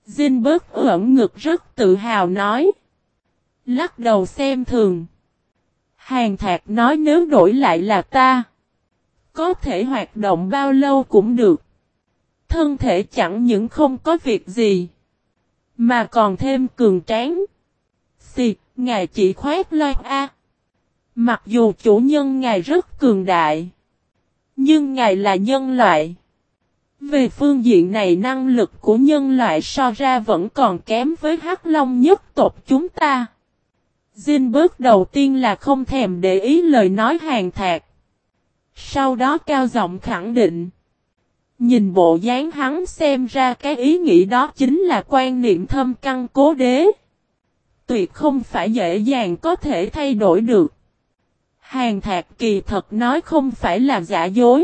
Zinberg ưỡn ngực rất tự hào nói. Lắc đầu xem thường. Hàn Thạc nói nếu đổi lại là ta. Có thể hoạt động bao lâu cũng được. Thân thể chẳng những không có việc gì. Mà còn thêm cường tráng. Xì, ngài chỉ khoét loi a. Mặc dù chủ nhân ngài rất cường đại. Nhưng ngài là nhân loại. Về phương diện này năng lực của nhân loại so ra vẫn còn kém với Hắc Long nhất tộc chúng ta. Zinberg đầu tiên là không thèm để ý lời nói Hàn Thạc. Sau đó cao giọng khẳng định. Nhìn bộ dáng hắn xem ra cái ý nghĩ đó chính là quan niệm thâm căn cố đế. Tuyệt không phải dễ dàng có thể thay đổi được. Hàn Thạc kỳ thật nói không phải là giả dối.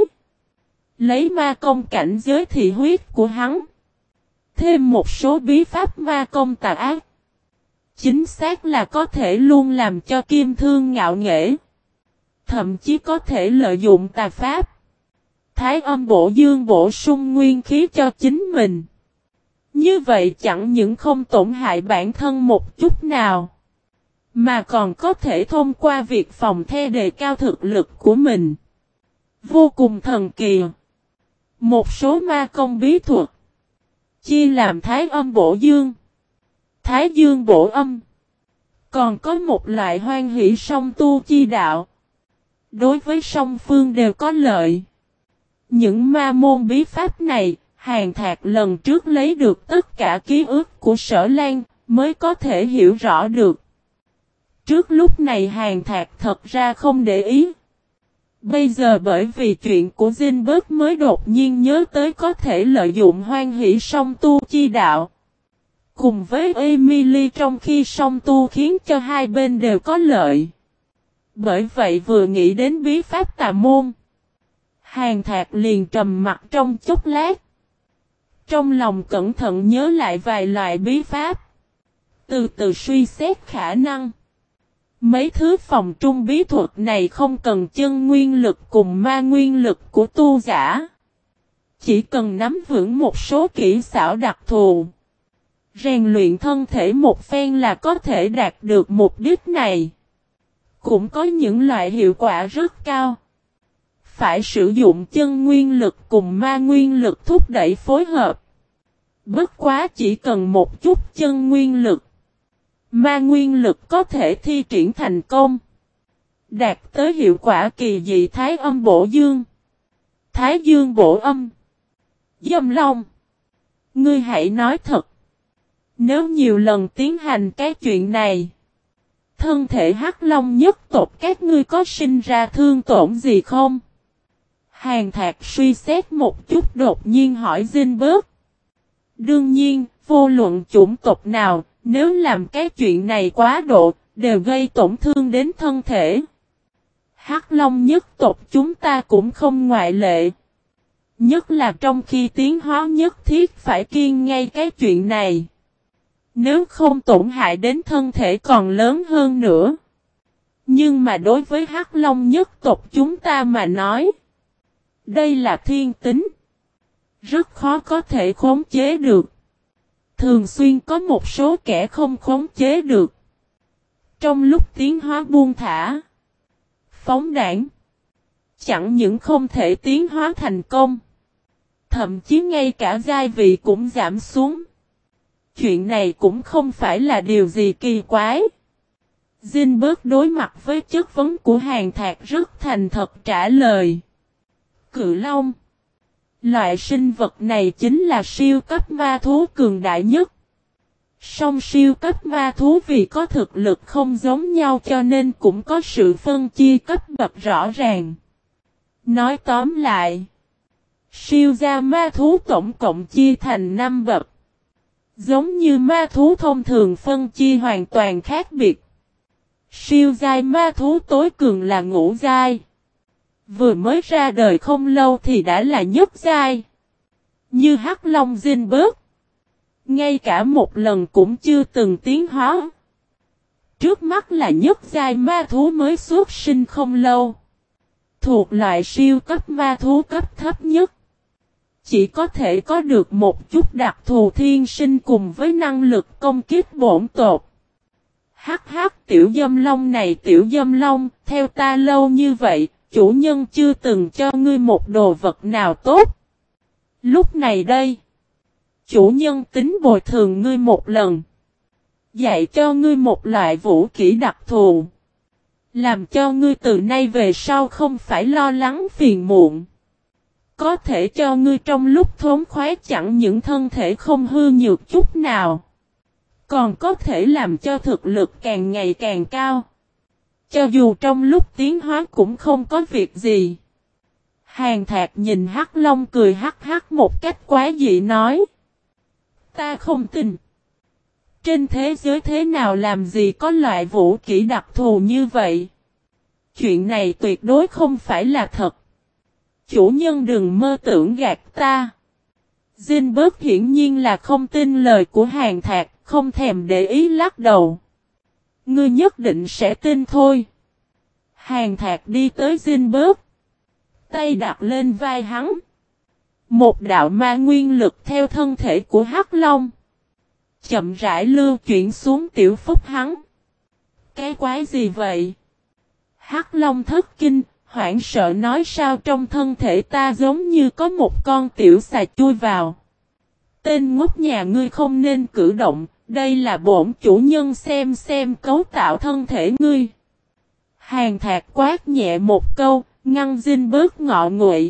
Lấy ma công cảnh giới thị huyết của hắn. Thêm một số bí pháp ma công tà ác. Chính xác là có thể luôn làm cho kim thương ngạo nghễ. Thậm chí có thể lợi dụng tà pháp. Thái âm bổ dương bổ sung nguyên khí cho chính mình. Như vậy chẳng những không tổn hại bản thân một chút nào. Mà còn có thể thông qua việc phòng the đề cao thực lực của mình. Vô cùng thần kỳ. Một số ma công bí thuật. Chia làm thái âm bổ dương. Thái dương bổ âm. Còn có một loại hoan hỷ song tu chi đạo. Đối với song phương đều có lợi. Những ma môn bí pháp này, Hàn Thạc lần trước lấy được tất cả ký ức của Sở Lan, mới có thể hiểu rõ được. Trước lúc này Hàn Thạc thật ra không để ý. Bây giờ bởi vì chuyện của Zinberg mới đột nhiên nhớ tới có thể lợi dụng hoan hỷ song tu chi đạo. Cùng với Emily trong khi song tu khiến cho hai bên đều có lợi. Bởi vậy vừa nghĩ đến bí pháp tà môn. Hàn Thạc liền trầm mặt trong chốc lát. Trong lòng cẩn thận nhớ lại vài loại bí pháp. Từ từ suy xét khả năng. Mấy thứ phòng trung bí thuật này không cần chân nguyên lực cùng ma nguyên lực của tu giả. Chỉ cần nắm vững một số kỹ xảo đặc thù. Rèn luyện thân thể một phen là có thể đạt được mục đích này. Cũng có những loại hiệu quả rất cao. Phải sử dụng chân nguyên lực cùng ma nguyên lực thúc đẩy phối hợp. Bất quá chỉ cần một chút chân nguyên lực. Ma nguyên lực có thể thi triển thành công. Đạt tới hiệu quả kỳ dị thái âm bổ dương. Thái dương bổ âm. Dâm long. Ngươi hãy nói thật. Nếu nhiều lần tiến hành cái chuyện này. Thân thể Hắc Long nhất tộc các ngươi có sinh ra thương tổn gì không? Hàn Thạc suy xét một chút đột nhiên hỏi Zinberg. Đương nhiên, vô luận chủng tộc nào, nếu làm cái chuyện này quá độ, đều gây tổn thương đến thân thể. Hắc Long nhất tộc chúng ta cũng không ngoại lệ. Nhất là trong khi tiến hóa nhất thiết phải kiêng ngay cái chuyện này. Nếu không tổn hại đến thân thể còn lớn hơn nữa. Nhưng mà đối với Hắc Long nhất tộc chúng ta mà nói. Đây là thiên tính. Rất khó có thể khống chế được. Thường xuyên có một số kẻ không khống chế được. Trong lúc tiến hóa buông thả. Phóng đảng. Chẳng những không thể tiến hóa thành công. Thậm chí ngay cả giai vị cũng giảm xuống. Chuyện này cũng không phải là điều gì kỳ quái. Zinberg đối mặt với chất vấn của Hàn Thạc rất thành thật trả lời. Cự Long. Loại sinh vật này chính là siêu cấp ma thú cường đại nhất. Song siêu cấp ma thú vì có thực lực không giống nhau cho nên cũng có sự phân chia cấp bậc rõ ràng. Nói tóm lại. Siêu gia ma thú tổng cộng chia thành 5 bậc. Giống như ma thú thông thường phân chia hoàn toàn khác biệt. Siêu giai ma thú tối cường là ngũ giai. Vừa mới ra đời không lâu thì đã là nhất giai. Như Hắc Long Zinberg. Ngay cả một lần cũng chưa từng tiến hóa. Trước mắt là nhất giai ma thú mới xuất sinh không lâu. Thuộc loại siêu cấp ma thú cấp thấp nhất. chỉ có thể có được một chút đặc thù thiên sinh cùng với năng lực công kích bổn tột. Hắc hắc, tiểu dâm long này, tiểu dâm long, theo ta lâu như vậy, chủ nhân chưa từng cho ngươi một đồ vật nào tốt. Lúc này đây, chủ nhân tính bồi thường ngươi một lần. Dạy cho ngươi một loại vũ kỹ đặc thù. Làm cho ngươi từ nay về sau không phải lo lắng phiền muộn. Có thể cho ngươi trong lúc thốn khoái chẳng những thân thể không hư nhược chút nào. Còn có thể làm cho thực lực càng ngày càng cao. Cho dù trong lúc tiến hóa cũng không có việc gì. Hàn Thạc nhìn Hắc Long cười hắc hắc một cách quá dị nói. Ta không tin. Trên thế giới thế nào làm gì có loại vũ kỹ đặc thù như vậy? Chuyện này tuyệt đối không phải là thật. Chủ nhân đừng mơ tưởng gạt ta. Zinberg hiển nhiên là không tin lời của Hàn Thạc, không thèm để ý lắc đầu. Ngươi nhất định sẽ tin thôi. Hàn Thạc đi tới Zinberg. Tay đặt lên vai hắn. Một đạo ma nguyên lực theo thân thể của Hắc Long. Chậm rãi lưu chuyển xuống tiểu phúc hắn. Cái quái gì vậy? Hắc Long thất kinh, hoảng sợ nói sao trong thân thể ta giống như có một con tiểu xà chui vào. Tên ngốc nhà ngươi không nên cử động, đây là bổn chủ nhân xem cấu tạo thân thể ngươi. Hàn Thạc quát nhẹ một câu, ngăn Zinberg ngọ nguậy.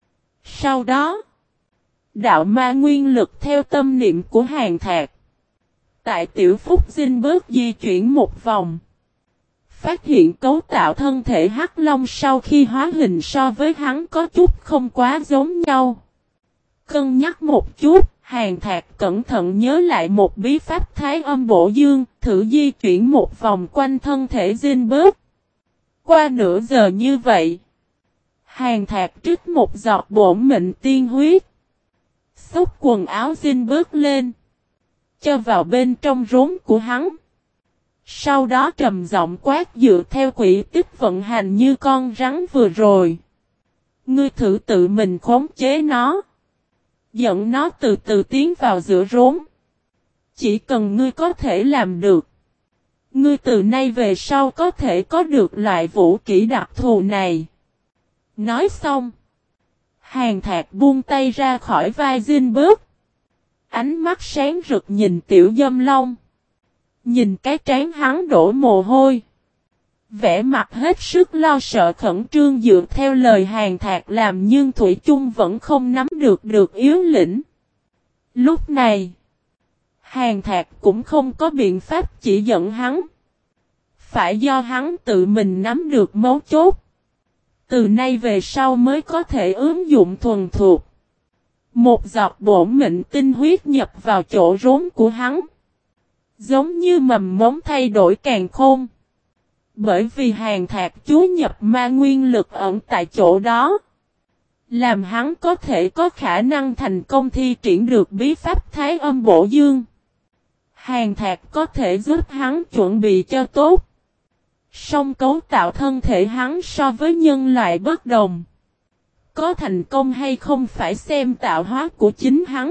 Sau đó, đạo ma nguyên lực theo tâm niệm của Hàn Thạc. Tại tiểu phúc Zinberg di chuyển một vòng. Phát hiện cấu tạo thân thể Hắc Long sau khi hóa hình so với hắn có chút không quá giống nhau. Cân nhắc một chút, Hàn Thạc cẩn thận nhớ lại một bí pháp Thái Âm Bổ Dương, thử di chuyển một vòng quanh thân thể Zinberg. Qua nửa giờ như vậy, Hàn Thạc trích một giọt bổn mệnh tiên huyết. Xốc quần áo Zinberg lên, cho vào bên trong rốn của hắn. Sau đó trầm giọng quát dựa theo quỹ tích vận hành như con rắn vừa rồi. Ngươi thử tự mình khống chế nó. Dẫn nó từ từ tiến vào giữa rốn. Chỉ cần ngươi có thể làm được. Ngươi từ nay về sau có thể có được loại vũ kỹ đặc thù này. Nói xong. Hàn Thạc buông tay ra khỏi vai Zinberg. Ánh mắt sáng rực nhìn tiểu dâm long. Nhìn cái trán hắn đổ mồ hôi. Vẻ mặt hết sức lo sợ khẩn trương dựa theo lời Hàn Thạc làm nhưng Thủy chung vẫn không nắm được yếu lĩnh. Lúc này, Hàn Thạc cũng không có biện pháp chỉ dẫn hắn. Phải do hắn tự mình nắm được mấu chốt. Từ nay về sau mới có thể ứng dụng thuần thuộc. Một giọt bổn mệnh tinh huyết nhập vào chỗ rốn của hắn. Giống như mầm mống thay đổi càn khôn. Bởi vì Hàn Thạc chú nhập ma nguyên lực ẩn tại chỗ đó. Làm hắn có thể có khả năng thành công thi triển được bí pháp Thái Âm Bổ Dương. Hàn Thạc có thể giúp hắn chuẩn bị cho tốt. Song cấu tạo thân thể hắn so với nhân loại bất đồng. Có thành công hay không phải xem tạo hóa của chính hắn.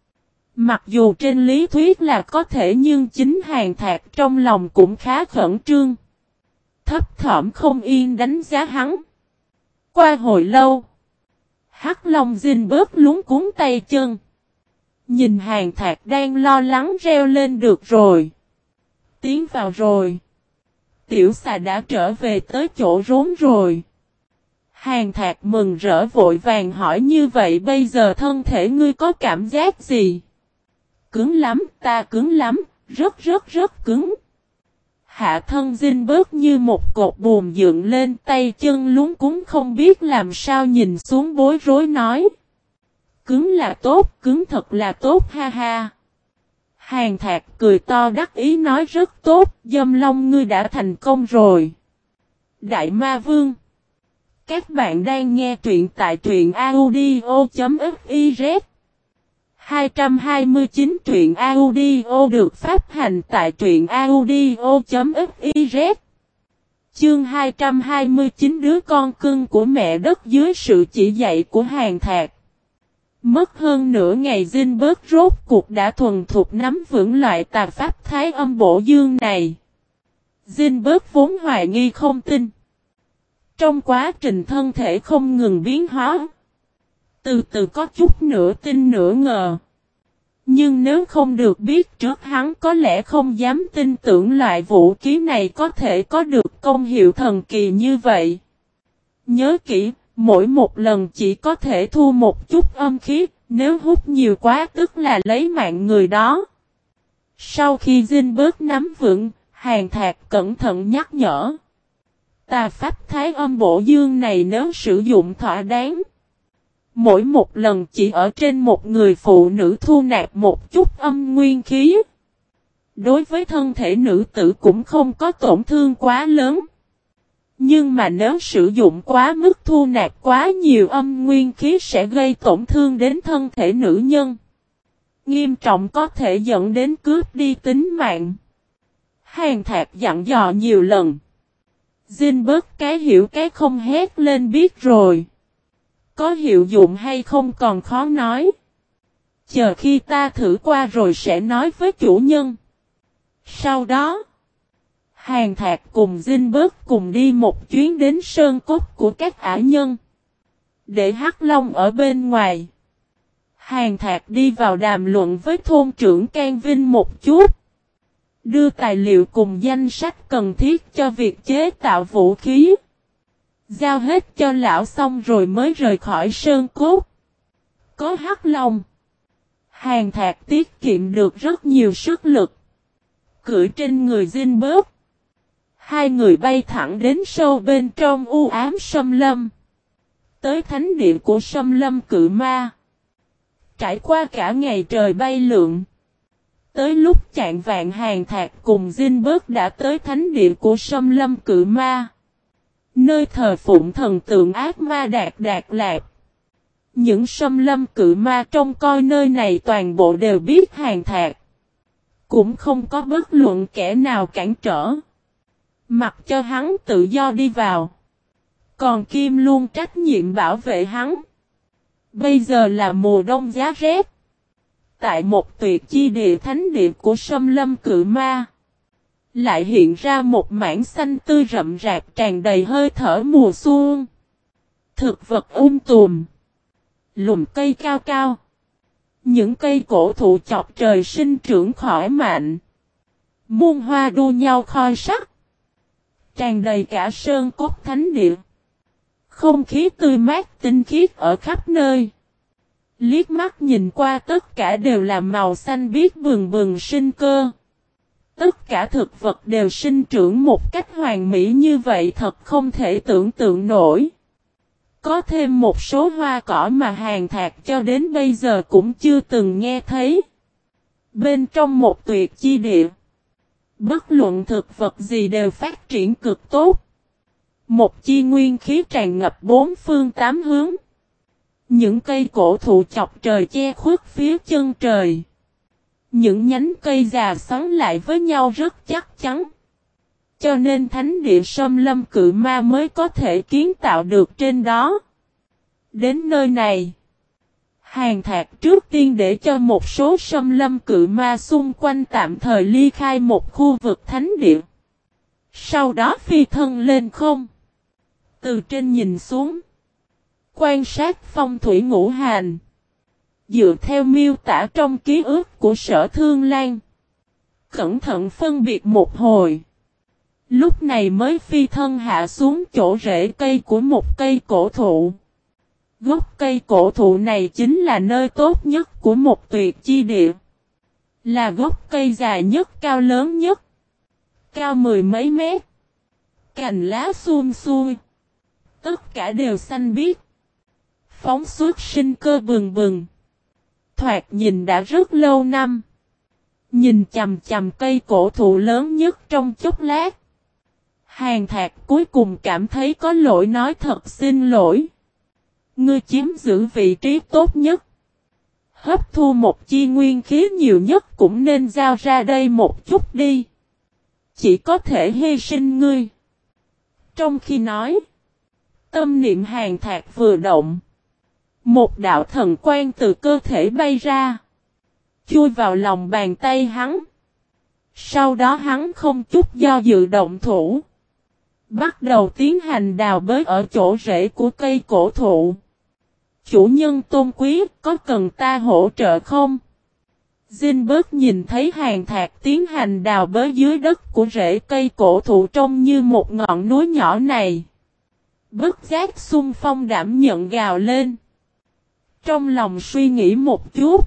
Mặc dù trên lý thuyết là có thể nhưng chính Hàn Thạc trong lòng cũng khá khẩn trương. Thấp thỏm không yên đánh giá hắn. Qua hồi lâu, Hắc Long Zinberg luống cuống tay chân. Nhìn Hàn Thạc đang lo lắng reo lên được rồi. Tiến vào rồi. Tiểu xà đã trở về tới chỗ rốn rồi. Hàn Thạc mừng rỡ vội vàng hỏi như vậy bây giờ thân thể ngươi có cảm giác gì? Cứng lắm, ta cứng lắm, rất cứng. Hạ thân Zinberg như một cột buồm dựng lên tay chân luống cuống không biết làm sao nhìn xuống bối rối nói. Cứng là tốt, cứng thật là tốt ha ha. Hàn Thạc cười to đắc ý nói rất tốt, dâm long ngươi đã thành công rồi. Đại Ma Vương. Các bạn đang nghe truyện tại truyện audio.fiz 229 truyện audio được phát hành tại truyện audio.fiz Chương 229 đứa con cưng của mẹ đất dưới sự chỉ dạy của Hàn Thạc. Mất hơn nửa ngày Zinberg rốt cuộc đã thuần thục nắm vững loại tà pháp thái âm bổ dương này. Zinberg vốn hoài nghi không tin. Trong quá trình thân thể không ngừng biến hóa, từ từ có chút nửa tin nửa ngờ. Nhưng nếu không được biết trước hắn có lẽ không dám tin tưởng loại vũ khí này có thể có được công hiệu thần kỳ như vậy. Nhớ kỹ, mỗi một lần chỉ có thể thu một chút âm khí, nếu hút nhiều quá tức là lấy mạng người đó. Sau khi Zinberg nắm vững, Hàn Thạc cẩn thận nhắc nhở. Tà pháp thái âm bổ dương này nếu sử dụng thỏa đáng, mỗi một lần chỉ ở trên một người phụ nữ thu nạp một chút âm nguyên khí. Đối với thân thể nữ tử cũng không có tổn thương quá lớn. Nhưng mà nếu sử dụng quá mức thu nạp quá nhiều âm nguyên khí sẽ gây tổn thương đến thân thể nữ nhân. Nghiêm trọng có thể dẫn đến cướp đi tính mạng. Hàn Thạc dặn dò nhiều lần. Zinberg cái hiểu cái không hét lên biết rồi. Có hiệu dụng hay không còn khó nói. Chờ khi ta thử qua rồi sẽ nói với chủ nhân. Sau đó, Hàn Thạc cùng Zinberg cùng đi một chuyến đến sơn cốt của các ả nhân. Để Hắc Long ở bên ngoài. Hàn Thạc đi vào đàm luận với thôn trưởng Can Vinh một chút. Đưa tài liệu cùng danh sách cần thiết cho việc chế tạo vũ khí. Giao hết cho lão xong rồi mới rời khỏi sơn cốt. Có Hắc Long, Hàn Thạc tiết kiệm được rất nhiều sức lực. Cưỡi trên người Zinberg, hai người bay thẳng đến sâu bên trong u ám Sâm Lâm. Tới thánh địa của Sâm Lâm Cự Ma. Trải qua cả ngày trời bay lượn. Tới lúc chạng vạng Hàn Thạc cùng Zinberg đã tới thánh địa của Sâm Lâm Cự Ma. Nơi thờ phụng thần tượng ác ma Đạt Đạt Lạc. Những Sâm Lâm Cự Ma trông coi nơi này toàn bộ đều biết Hàn Thạc. Cũng không có bất luận kẻ nào cản trở. Mặc cho hắn tự do đi vào. Còn Kim luôn trách nhiệm bảo vệ hắn. Bây giờ là mùa đông giá rét. Tại một tuyệt chi địa thánh địa của Sâm Lâm Cự Ma. Lại hiện ra một mảng xanh tươi rậm rạp tràn đầy hơi thở mùa xuân. Thực vật tùm. Lùm cây cao cao. Những cây cổ thụ chọc trời sinh trưởng khỏi mạnh. Muôn hoa đua nhau khoi sắc. Tràn đầy cả sơn cốt thánh địa. Không khí tươi mát tinh khiết ở khắp nơi. Liếc mắt nhìn qua tất cả đều là màu xanh biếc bừng bừng sinh cơ. Tất cả thực vật đều sinh trưởng một cách hoàn mỹ như vậy thật không thể tưởng tượng nổi. Có thêm một số hoa cỏ mà Hàn Thạc cho đến bây giờ cũng chưa từng nghe thấy. Bên trong một tuyệt chi địa, bất luận thực vật gì đều phát triển cực tốt. Một chi nguyên khí tràn ngập bốn phương tám hướng. Những cây cổ thụ chọc trời che khuất phía chân trời. Những nhánh cây già xoắn lại với nhau rất chắc chắn. Cho nên thánh địa Sâm Lâm Cự Ma mới có thể kiến tạo được trên đó. Đến nơi này, Hàn Thạc trước tiên để cho một số Sâm Lâm Cự Ma xung quanh tạm thời ly khai một khu vực thánh địa. Sau đó phi thân lên không. Từ trên nhìn xuống. Quan sát phong thủy ngũ hành. Dựa theo miêu tả trong ký ức của Sở Thương Lan. Cẩn thận phân biệt một hồi. Lúc này mới phi thân hạ xuống chỗ rễ cây của một cây cổ thụ. Gốc cây cổ thụ này chính là nơi tốt nhất của một tuyệt chi địa. Là gốc cây dài nhất cao lớn nhất. Cao mười mấy mét. Cành lá suum xuôi. Tất cả đều xanh biếc. Phóng xuất sinh cơ bừng bừng. Thoạt nhìn đã rất lâu năm. Nhìn chằm chằm cây cổ thụ lớn nhất trong chốc lát. Hàn Thạc cuối cùng cảm thấy có lỗi nói thật xin lỗi. Ngươi chiếm giữ vị trí tốt nhất. Hấp thu một chi nguyên khí nhiều nhất cũng nên giao ra đây một chút đi. Chỉ có thể hy sinh ngươi. Trong khi nói, tâm niệm Hàn Thạc vừa động. Một đạo thần quang từ cơ thể bay ra. Chui vào lòng bàn tay hắn. Sau đó hắn không chút do dự động thủ. Bắt đầu tiến hành đào bới ở chỗ rễ của cây cổ thụ. Chủ nhân tôn quý, có cần ta hỗ trợ không? Zinberg nhìn thấy Hàn Thạc tiến hành đào bới dưới đất của rễ cây cổ thụ trông như một ngọn núi nhỏ này. Bất giác xung phong đảm nhận gào lên. Trong lòng suy nghĩ một chút.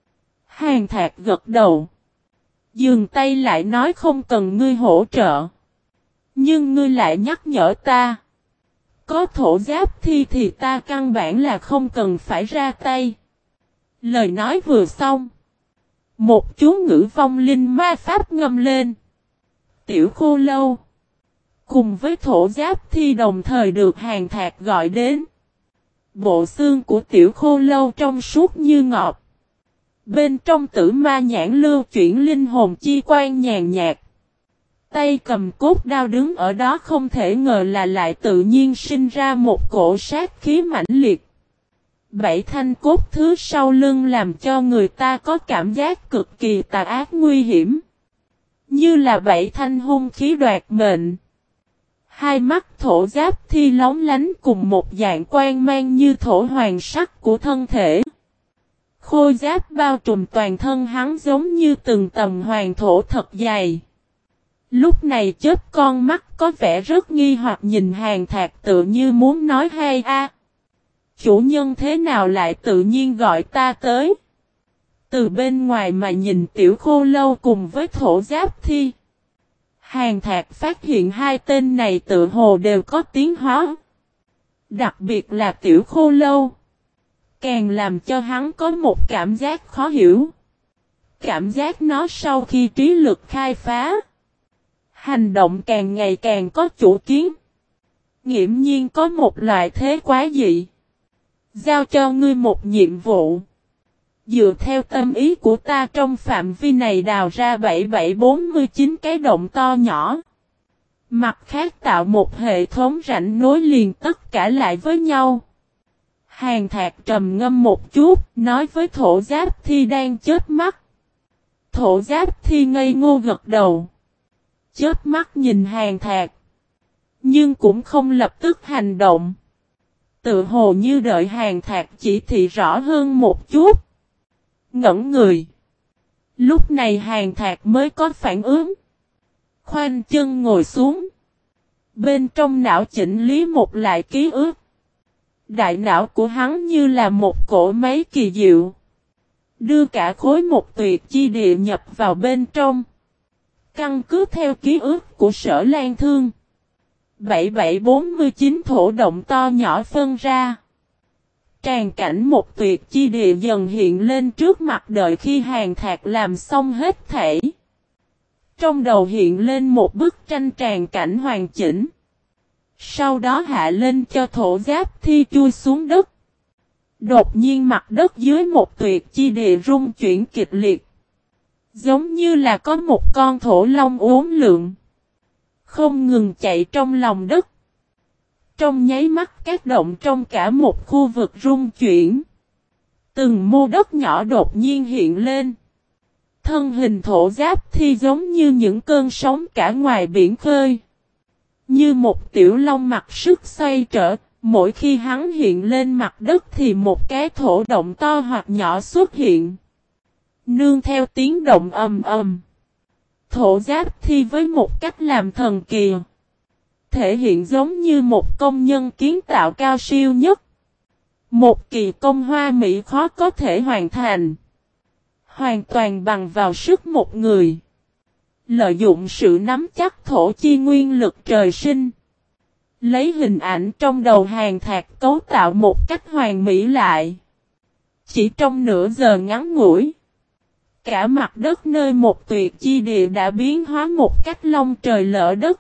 Hàn Thạc gật đầu. Dừng tay lại nói không cần ngươi hỗ trợ. Nhưng ngươi lại nhắc nhở ta. Có thổ giáp thi thì ta căn bản là không cần phải ra tay. Lời nói vừa xong. Một chú ngữ vong linh ma pháp ngâm lên. Tiểu Khô Lâu. Cùng với thổ giáp thi đồng thời được Hàn Thạc gọi đến. Bộ xương của Tiểu Khô Lâu trong suốt như ngọc. Bên trong tử ma nhãn lưu chuyển linh hồn chi quan nhàn nhạt. Tay cầm cốt đao đứng ở đó không thể ngờ là lại tự nhiên sinh ra một cổ sát khí mãnh liệt. 7 thanh cốt thứ sau lưng làm cho người ta có cảm giác cực kỳ tà ác nguy hiểm. Như là 7 thanh hung khí đoạt mệnh. Hai mắt thổ giáp thi lóng lánh cùng một dạng quang mang như thổ hoàng sắc của thân thể. Khôi giáp bao trùm toàn thân hắn giống như từng tầng hoàng thổ thật dày. Lúc này chớp con mắt có vẻ rất nghi hoặc nhìn Hàn Thạc tự như muốn nói hay a. Chủ nhân thế nào lại tự nhiên gọi ta tới? Từ bên ngoài mà nhìn Tiểu Khô Lâu cùng với thổ giáp thi. Hàn Thạc phát hiện hai tên này tự hồ đều có tiến hóa. Đặc biệt là Tiểu Khô Lâu. Càng làm cho hắn có một cảm giác khó hiểu. Cảm giác nó sau khi trí lực khai phá. Hành động càng ngày càng có chủ kiến. Nghiễm nhiên có một loại thế quá dị. Giao cho ngươi một nhiệm vụ. Dựa theo tâm ý của ta trong phạm vi này đào ra 7749 cái động to nhỏ. Mặt khác tạo một hệ thống rãnh nối liền tất cả lại với nhau. Hàn Thạc trầm ngâm một chút, nói với thổ giáp thi đang chớp mắt. Thổ giáp thi ngây ngô gật đầu. Chớp mắt nhìn Hàn Thạc. Nhưng cũng không lập tức hành động. Tự hồ như đợi Hàn Thạc chỉ thị rõ hơn một chút. Ngẩn người. Lúc này Hàn Thạc mới có phản ứng. Khoanh chân ngồi xuống. Bên trong não chỉnh lý một lại ký ức. Đại não của hắn như là một cỗ máy kỳ diệu. Đưa cả khối một tuyệt chi địa nhập vào bên trong. Căn cứ theo ký ức của Sở Lan Thương. 7749 thổ động to nhỏ phân ra. Tràn cảnh một tuyệt chi địa dần hiện lên trước mặt đợi khi Hàn Thạc làm xong hết thảy. Trong đầu hiện lên một bức tranh tràn cảnh hoàn chỉnh. Sau đó hạ lên cho thổ giáp thi chui xuống đất. Đột nhiên mặt đất dưới một tuyệt chi địa rung chuyển kịch liệt. Giống như là có một con thổ long uốn lượn. Không ngừng chạy trong lòng đất. Trong nháy mắt các động trong cả một khu vực rung chuyển. Từng mô đất nhỏ đột nhiên hiện lên. Thân hình thổ giáp thi giống như những cơn sóng cả ngoài biển khơi. Như một tiểu long mặc sức xoay trở, mỗi khi hắn hiện lên mặt đất thì một cái thổ động to hoặc nhỏ xuất hiện. Nương theo tiếng động ầm ầm. Thổ giáp thi với một cách làm thần kỳ. Thể hiện giống như một công nhân kiến tạo cao siêu nhất. Một kỳ công hoa mỹ khó có thể hoàn thành. Hoàn toàn bằng vào sức một người. Lợi dụng sự nắm chắc thổ chi nguyên lực trời sinh. Lấy hình ảnh trong đầu Hàn Thạc cấu tạo một cách hoàn mỹ lại. Chỉ trong nửa giờ ngắn ngủi. Cả mặt đất nơi một tuyệt chi địa đã biến hóa một cách long trời lỡ đất.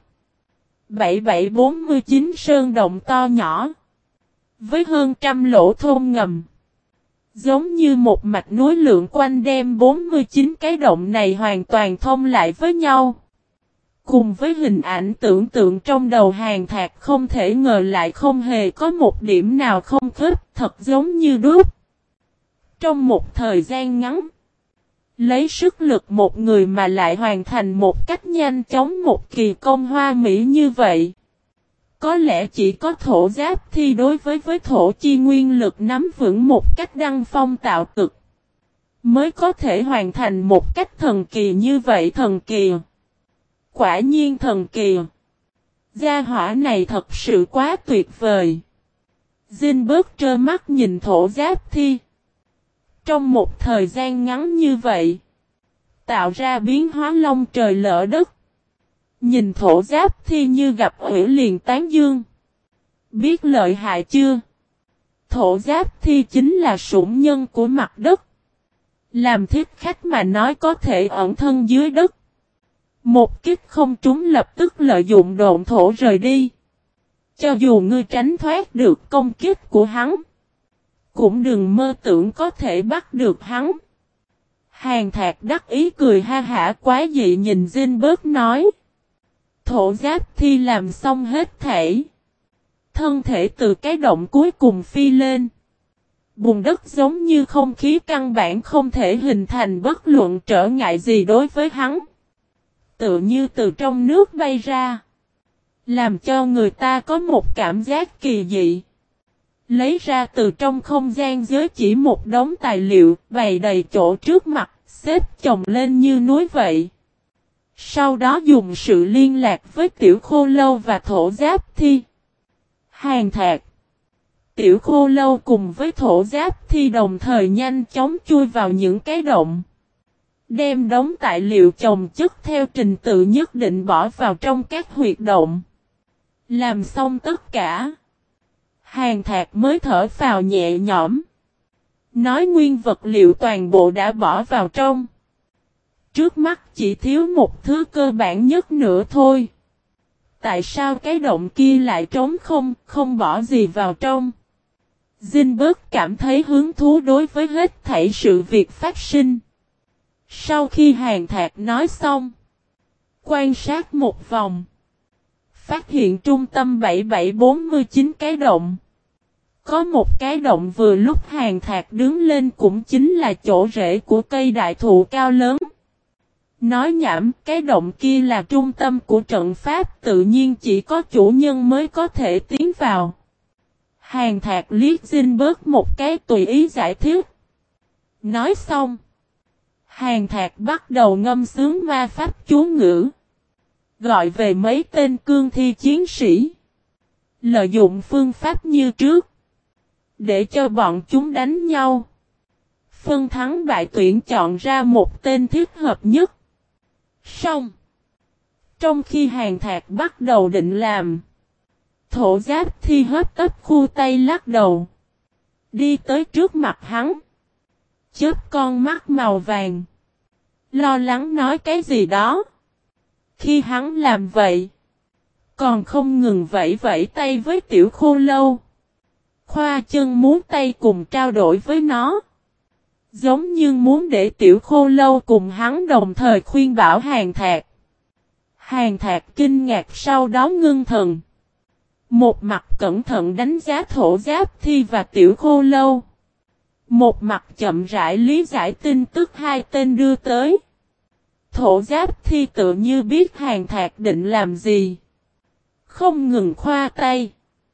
7749 sơn động to nhỏ. Với hơn trăm lỗ thôn ngầm. Giống như một mạch núi lượn quanh đem 49 cái động này hoàn toàn thông lại với nhau. Cùng với hình ảnh tưởng tượng trong đầu Hàn Thạc không thể ngờ lại không hề có một điểm nào không khớp, thật giống như đúc. Trong một thời gian ngắn, lấy sức lực một người mà lại hoàn thành một cách nhanh chóng một kỳ công hoa mỹ như vậy. Có lẽ chỉ có Thổ Giáp Thi đối với thổ chi nguyên lực nắm vững một cách đăng phong tạo cực, mới có thể hoàn thành một cách thần kỳ như vậy. Thần kỳ. Quả nhiên thần kỳ. Gia hỏa này thật sự quá tuyệt vời. Dinh trơ mắt nhìn Thổ Giáp Thi. Trong một thời gian ngắn như vậy, tạo ra biến hóa long trời lỡ đất. Nhìn Thổ Giáp Thi như gặp hủy liền tán dương. Biết lợi hại chưa? Thổ Giáp Thi chính là sủng nhân của mặt đất. Làm thiết khách mà nói có thể ẩn thân dưới đất. Một kích không trúng lập tức lợi dụng độn thổ rời đi. Cho dù ngươi tránh thoát được công kích của hắn, cũng đừng mơ tưởng có thể bắt được hắn. Hàn Thạc đắc ý cười ha hả quá dị nhìn Dinh nói. Thổ Giáp Thi làm xong hết thảy. Thân thể từ cái động cuối cùng phi lên. Bùn đất giống như không khí căn bản không thể hình thành bất luận trở ngại gì đối với hắn. Tựa như từ trong nước bay ra. Làm cho người ta có một cảm giác kỳ dị. Lấy ra từ trong không gian giới chỉ một đống tài liệu bày đầy chỗ trước mặt, xếp chồng lên như núi vậy. Sau đó dùng sự liên lạc với Tiểu Khô Lâu và Thổ Giáp Thi. Hàn Thạc. Tiểu Khô Lâu cùng với Thổ Giáp Thi đồng thời nhanh chóng chui vào những cái động. Đem đống tài liệu chồng chất theo trình tự nhất định bỏ vào trong các huyệt động. Làm xong tất cả. Hàn Thạc mới thở phào nhẹ nhõm. Nói nguyên vật liệu toàn bộ đã bỏ vào trong. Trước mắt chỉ thiếu một thứ cơ bản nhất nữa thôi. Tại sao cái động kia lại trống không bỏ gì vào trong? Dinh cảm thấy hứng thú đối với hết thảy sự việc phát sinh. Sau khi Hàn Thạc nói xong, quan sát một vòng, phát hiện trung tâm 7749 cái động. Có một cái động vừa lúc Hàn Thạc đứng lên cũng chính là chỗ rễ của cây đại thụ cao lớn. Nói nhảm, cái động kia là trung tâm của trận pháp, tự nhiên chỉ có chủ nhân mới có thể tiến vào. Hàn Thạc liếc Dinh một cái tùy ý giải thích. Nói xong, Hàn Thạc bắt đầu ngâm sướng ma pháp chú ngữ. Gọi về mấy tên cương thi chiến sĩ. Lợi dụng phương pháp như trước. Để cho bọn chúng đánh nhau. Phân thắng bại tuyển chọn ra một tên thích hợp nhất. Xong. Trong khi Hàn Thạc bắt đầu định làm, Thổ Giáp Thi hấp tấp khu tay lắc đầu. Đi tới trước mặt hắn. Chớp con mắt màu vàng. Lo lắng nói cái gì đó. Khi hắn làm vậy, còn không ngừng vẫy vẫy tay với Tiểu Khô Lâu. Khoa chân muốn tay cùng trao đổi với nó. Giống như muốn để Tiểu Khô Lâu cùng hắn đồng thời khuyên bảo Hàn Thạc. Hàn Thạc kinh ngạc sau đó ngưng thần. Một mặt cẩn thận đánh giá Thổ Giáp Thi và Tiểu Khô Lâu. Một mặt chậm rãi lý giải tin tức hai tên đưa tới. Thổ Giáp Thi tự như biết Hàn Thạc định làm gì. Không ngừng khoa tay.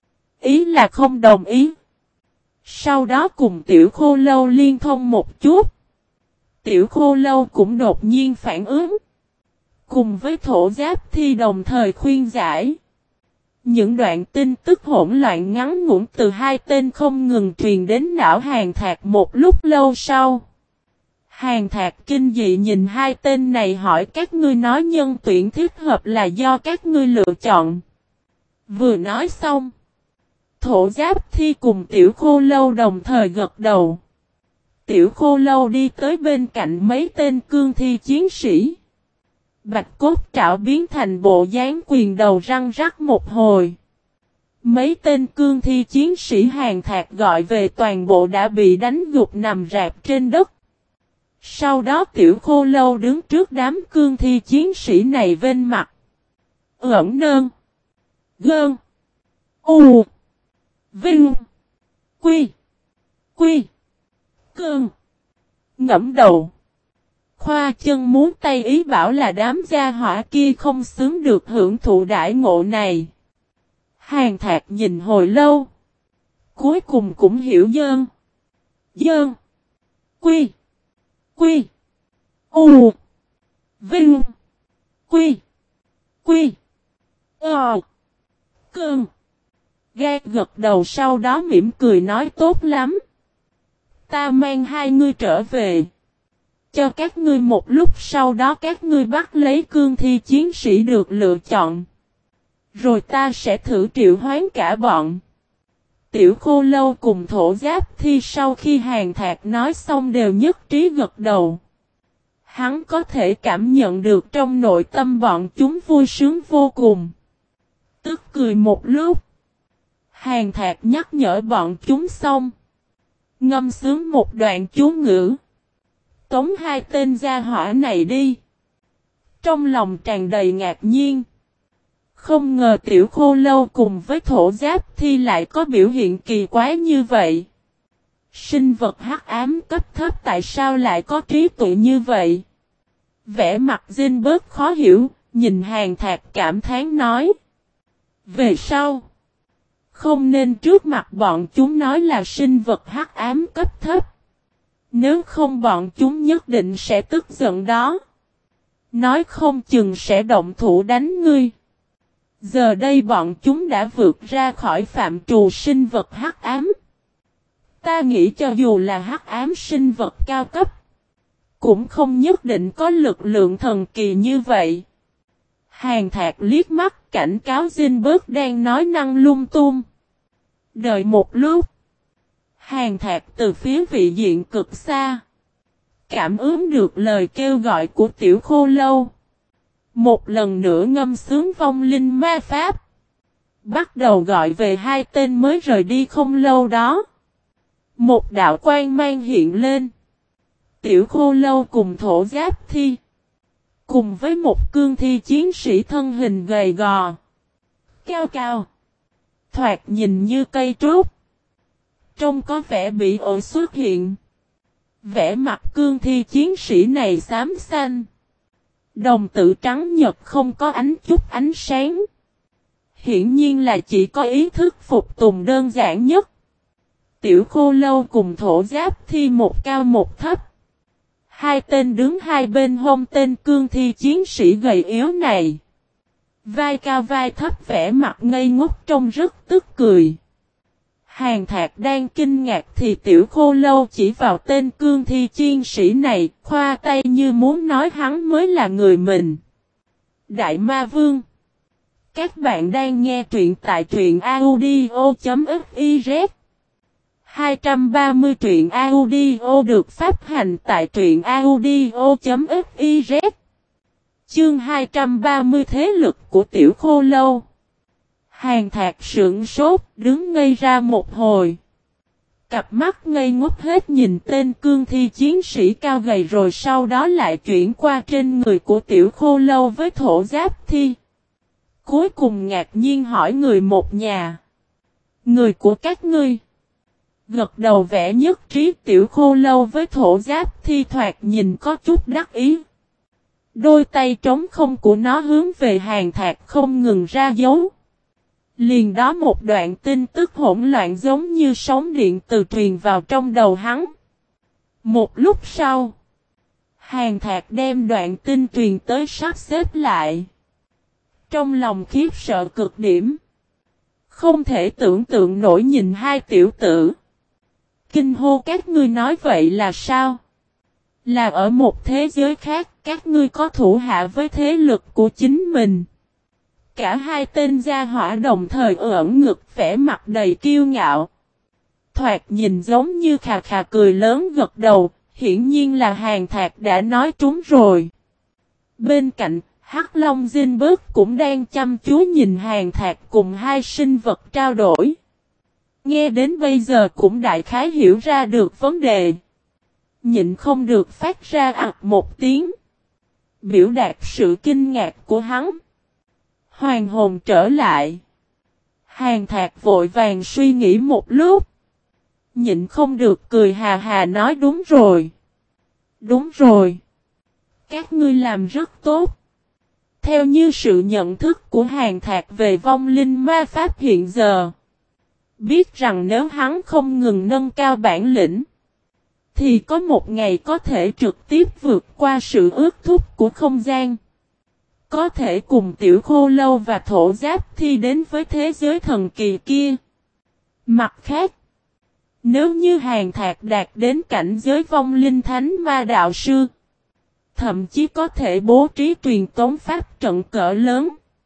Ý là không đồng ý. Sau đó cùng Tiểu Khô Lâu liên thông một chút. Tiểu Khô Lâu cũng đột nhiên phản ứng. Cùng với Thổ Giáp Thi đồng thời khuyên giải. Những đoạn tin tức hỗn loạn ngắn ngủn từ hai tên không ngừng truyền đến não Hàn Thạc một lúc lâu sau. Hàn Thạc kinh dị nhìn hai tên này hỏi các ngươi nói nhân tuyển thích hợp là do các ngươi lựa chọn. Vừa nói xong, Thổ Giáp Thi cùng Tiểu Khô Lâu đồng thời gật đầu. Tiểu Khô Lâu đi tới bên cạnh mấy tên cương thi chiến sĩ. Bạch cốt trảo biến thành bộ dáng quyền đầu răng rắc một hồi. Mấy tên cương thi chiến sĩ Hàn Thạc gọi về toàn bộ đã bị đánh gục nằm rạp trên đất. Sau đó Tiểu Khô Lâu đứng trước đám cương thi chiến sĩ này vênh mặt. Ẩn nơn. Gơn. U. Vinh. Quy. Quy. Cơn. Ngẫm đầu. Khoa chân muốn tay ý bảo là đám gia hỏa kia không xứng được hưởng thụ đãi ngộ này. Hàn Thạc nhìn hồi lâu. Cuối cùng cũng hiểu dơn. Dơn. Quy. Quy. U. Vinh. Quy. Quy. Cơn. Gác gật đầu sau đó mỉm cười nói tốt lắm. Ta mang hai ngươi trở về. Cho các ngươi một lúc sau đó các ngươi bắt lấy cương thi chiến sĩ được lựa chọn. Rồi ta sẽ thử triệu hoán cả bọn. Tiểu Khô Lâu cùng Thổ Giáp Thi sau khi Hàn Thạc nói xong đều nhất trí gật đầu. Hắn có thể cảm nhận được trong nội tâm bọn chúng vui sướng vô cùng. Tức cười một lúc. Hàn Thạc nhắc nhở bọn chúng xong. Ngâm sướng một đoạn chú ngữ. Tống hai tên gia hỏa này đi. Trong lòng tràn đầy ngạc nhiên. Không ngờ Tiểu Khô Lâu cùng với Thổ Giáp Thi lại có biểu hiện kỳ quái như vậy. Sinh vật hắc ám cấp thấp tại sao lại có trí tuệ như vậy? Vẻ mặt Dinh bớt khó hiểu, nhìn Hàn Thạc cảm thán nói. Về sau, không nên trước mặt bọn chúng nói là sinh vật hắc ám cấp thấp. Nếu không bọn chúng nhất định sẽ tức giận đó. Nói không chừng sẽ động thủ đánh ngươi. Giờ đây bọn chúng đã vượt ra khỏi phạm trù sinh vật hắc ám. Ta nghĩ cho dù là hắc ám sinh vật cao cấp, cũng không nhất định có lực lượng thần kỳ như vậy. Hàn Thạc liếc mắt cảnh cáo Dinh bớt đang nói năng lung tung. Đợi một lúc. Hàn Thạc từ phía vị diện cực xa. Cảm ứng được lời kêu gọi của Tiểu Khô Lâu. Một lần nữa ngâm sướng vong linh ma pháp. Bắt đầu gọi về hai tên mới rời đi không lâu đó. Một đạo quang mang hiện lên. Tiểu Khô Lâu cùng Thổ Giáp Thi. Cùng với một cương thi chiến sĩ thân hình gầy gò. Cao cao. Thoạt nhìn như cây trúc. Trông có vẻ bị ổi xuất hiện. Vẻ mặt cương thi chiến sĩ này xám xanh. Đồng tử trắng nhật không có ánh chút ánh sáng. Hiển nhiên là chỉ có ý thức phục tùng đơn giản nhất. Tiểu Khô Lâu cùng Thổ Giáp Thi một cao một thấp. Hai tên đứng hai bên hông tên cương thi chiến sĩ gầy yếu này. Vai cao vai thấp vẻ mặt ngây ngốc trông rất tức cười. Hàn Thạc đang kinh ngạc thì Tiểu Khô Lâu chỉ vào tên cương thi chiến sĩ này, khoa tay như muốn nói hắn mới là người mình. Đại Ma Vương. Các bạn đang nghe truyện tại truyện audio.fiz. 230 truyện audio được phát hành tại truyện audio.fiz. Chương 230 thế lực của Tiểu Khô Lâu. Hàn Thạc sững sốt, đứng ngây ra một hồi. Cặp mắt ngây ngốc hết nhìn tên cương thi chiến sĩ cao gầy rồi sau đó lại chuyển qua trên người của Tiểu Khô Lâu với Thổ Giáp Thi. Cuối cùng ngạc nhiên hỏi người một nhà. Người của các ngươi. Gật đầu vẻ nhất trí Tiểu Khô Lâu với Thổ Giáp Thi thoạt nhìn có chút đắc ý. Đôi tay trống không của nó hướng về Hàn Thạc không ngừng ra dấu. Liền đó một đoạn tin tức hỗn loạn giống như sóng điện từ truyền vào trong đầu hắn. Một lúc sau, Hàn Thạc đem đoạn tin truyền tới sắp xếp lại. Trong lòng khiếp sợ cực điểm. Không thể tưởng tượng nổi nhìn hai tiểu tử. Kinh hô các ngươi nói vậy là sao? Là ở một thế giới khác, các ngươi có thủ hạ với thế lực của chính mình. Cả hai tên gia hỏa đồng thời ẩn ngực vẻ mặt đầy kiêu ngạo. Thoạt nhìn giống như khà khà cười lớn gật đầu, hiển nhiên là Hàn Thạc đã nói trúng rồi. Bên cạnh, Hắc Long Dinh Bớt cũng đang chăm chú nhìn Hàn Thạc cùng hai sinh vật trao đổi. Nghe đến bây giờ cũng đại khái hiểu ra được vấn đề. Nhịn không được phát ra ạc một tiếng. Biểu đạt sự kinh ngạc của hắn. Hoàn hồn trở lại. Hàn Thạc vội vàng suy nghĩ một lúc. Nhịn không được cười hà hà nói đúng rồi. Đúng rồi. Các ngươi làm rất tốt. Theo như sự nhận thức của Hàn Thạc về vong linh ma pháp hiện giờ. Biết rằng nếu hắn không ngừng nâng cao bản lĩnh. Thì có một ngày có thể trực tiếp vượt qua sự ước thúc của không gian. Có thể cùng Tiểu Khô Lâu và Thổ Giáp Thi đến với thế giới thần kỳ kia. Mặt khác, nếu như Hàn Thạc đạt đến cảnh giới vong linh thánh ma đạo sư, thậm chí có thể bố trí truyền tống pháp trận cỡ lớn,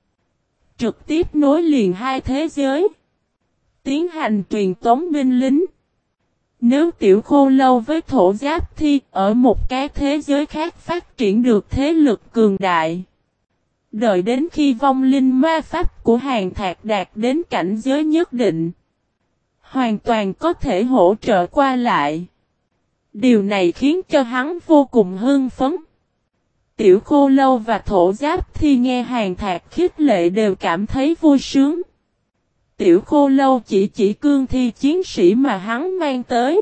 trực tiếp nối liền hai thế giới, tiến hành truyền tống binh lính. Nếu Tiểu Khô Lâu với Thổ Giáp Thi ở một cái thế giới khác phát triển được thế lực cường đại, đợi đến khi vong linh ma pháp của Hàn Thạc đạt đến cảnh giới nhất định, hoàn toàn có thể hỗ trợ qua lại. Điều này khiến cho hắn vô cùng hưng phấn. Tiểu Khô Lâu và Thổ Giáp Thi nghe Hàn Thạc khích lệ đều cảm thấy vui sướng. Tiểu Khô Lâu chỉ cương thi chiến sĩ mà hắn mang tới.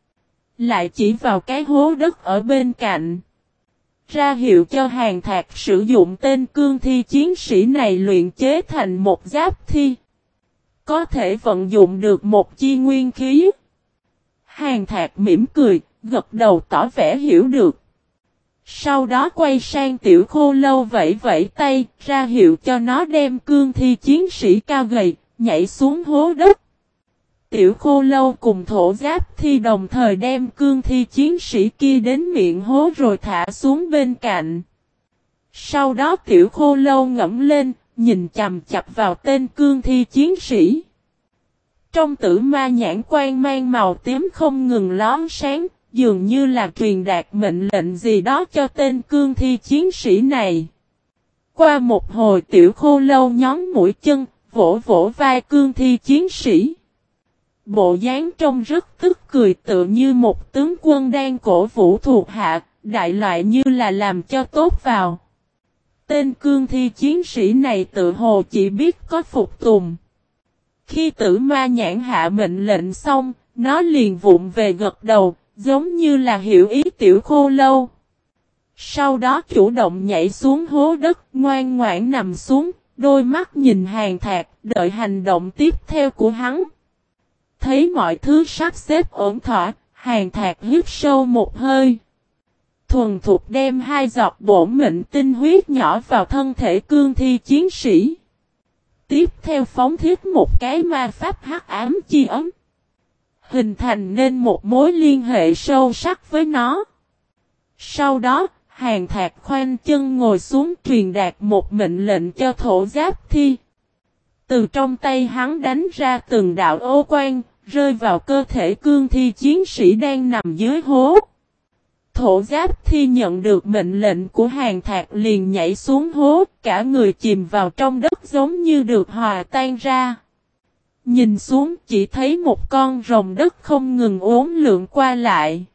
Lại chỉ vào cái hố đất ở bên cạnh. Ra hiệu cho Hàn Thạc sử dụng tên cương thi chiến sĩ này luyện chế thành một giáp thi. Có thể vận dụng được một chi nguyên khí. Hàn Thạc mỉm cười, gật đầu tỏ vẻ hiểu được. Sau đó quay sang Tiểu Khô Lâu vẫy vẫy tay, ra hiệu cho nó đem cương thi chiến sĩ cao gầy, nhảy xuống hố đất. Tiểu Khô Lâu cùng Thổ Giáp Thi đồng thời đem cương thi chiến sĩ kia đến miệng hố rồi thả xuống bên cạnh. Sau đó Tiểu Khô Lâu ngẩng lên, nhìn chằm chằm vào tên cương thi chiến sĩ. Trong tử ma nhãn quang mang màu tím không ngừng lón sáng, dường như là truyền đạt mệnh lệnh gì đó cho tên cương thi chiến sĩ này. Qua một hồi Tiểu Khô Lâu nhón mũi chân, vỗ vỗ vai cương thi chiến sĩ. Bộ dáng trông rất tức cười tự như một tướng quân đang cổ vũ thuộc hạ, đại loại như là làm cho tốt vào. Tên cương thi chiến sĩ này tự hồ chỉ biết có phục tùng. Khi tử ma nhãn hạ mệnh lệnh xong, nó liền vụng về gật đầu, giống như là hiểu ý Tiểu Khô Lâu. Sau đó chủ động nhảy xuống hố đất, ngoan ngoãn nằm xuống, đôi mắt nhìn Hàn Thạc, đợi hành động tiếp theo của hắn. Thấy mọi thứ sắp xếp ổn thỏa, Hàn Thạc hít sâu một hơi. Thuần thục đem 2 giọt bổn mệnh tinh huyết nhỏ vào thân thể cương thi chiến sĩ. Tiếp theo phóng thiết một cái ma pháp hắc ám chi ấm. Hình thành nên một mối liên hệ sâu sắc với nó. Sau đó, Hàn Thạc khoanh chân ngồi xuống truyền đạt một mệnh lệnh cho Thổ Giáp Thi. Từ trong tay hắn đánh ra từng đạo ô quang, rơi vào cơ thể cương thi chiến sĩ đang nằm dưới hố. Thổ Giáp Thi nhận được mệnh lệnh của Hàn Thạc liền nhảy xuống hố, cả người chìm vào trong đất giống như được hòa tan ra. Nhìn xuống chỉ thấy một con rồng đất không ngừng uốn lượn qua lại.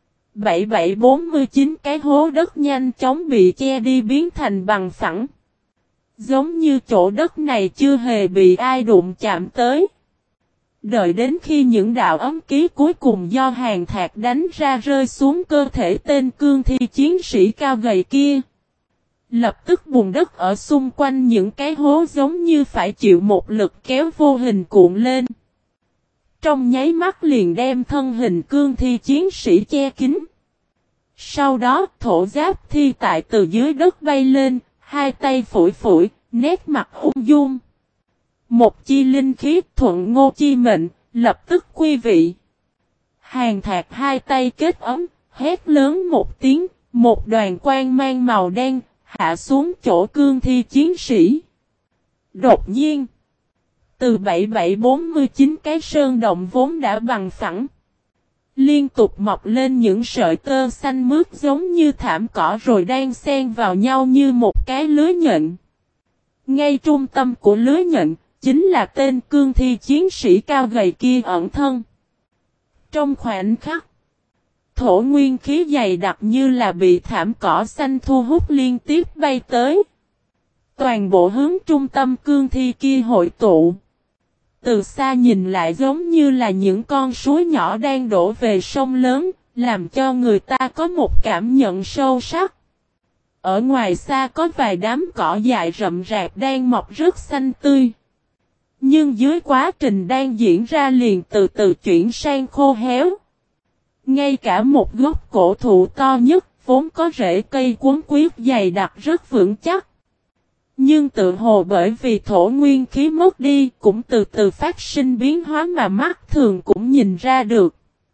7749 cái hố đất nhanh chóng bị che đi biến thành bằng phẳng. Giống như chỗ đất này chưa hề bị ai đụng chạm tới. Đợi đến khi những đạo ấm ký cuối cùng do Hàn Thạc đánh ra rơi xuống cơ thể tên cương thi chiến sĩ cao gầy kia. Lập tức bùn đất ở xung quanh những cái hố giống như phải chịu một lực kéo vô hình cuộn lên. Trong nháy mắt liền đem thân hình cương thi chiến sĩ che kín. Sau đó Thổ Giáp Thi tại từ dưới đất bay lên, hai tay phủi phủi, nét mặt ung dung. Một chi linh khí thuận ngô chi mệnh, lập tức quy vị. Hàn Thạc hai tay kết ấm, hét lớn một tiếng, một đoàn quang mang màu đen, hạ xuống chỗ cương thi chiến sĩ. Đột nhiên, từ 7749 cái sơn động vốn đã bằng phẳng, liên tục mọc lên những sợi tơ xanh mướt giống như thảm cỏ rồi đang xen vào nhau như một cái lưới nhện. Ngay trung tâm của lưới nhện, chính là tên cương thi chiến sĩ cao gầy kia ẩn thân. Trong khoảnh khắc, thổ nguyên khí dày đặc như là bị thảm cỏ xanh thu hút liên tiếp bay tới. Toàn bộ hướng trung tâm cương thi kia hội tụ. Từ xa nhìn lại giống như là những con suối nhỏ đang đổ về sông lớn, làm cho người ta có một cảm nhận sâu sắc. Ở ngoài xa có vài đám cỏ dại rậm rạp đang mọc rất xanh tươi. Nhưng dưới quá trình đang diễn ra liền từ từ chuyển sang khô héo. Ngay cả một gốc cổ thụ to nhất, vốn có rễ cây cuốn quyết dày đặc rất vững chắc. Nhưng tự hồ bởi vì thổ nguyên khí mất đi cũng từ từ phát sinh biến hóa mà mắt thường cũng nhìn ra được.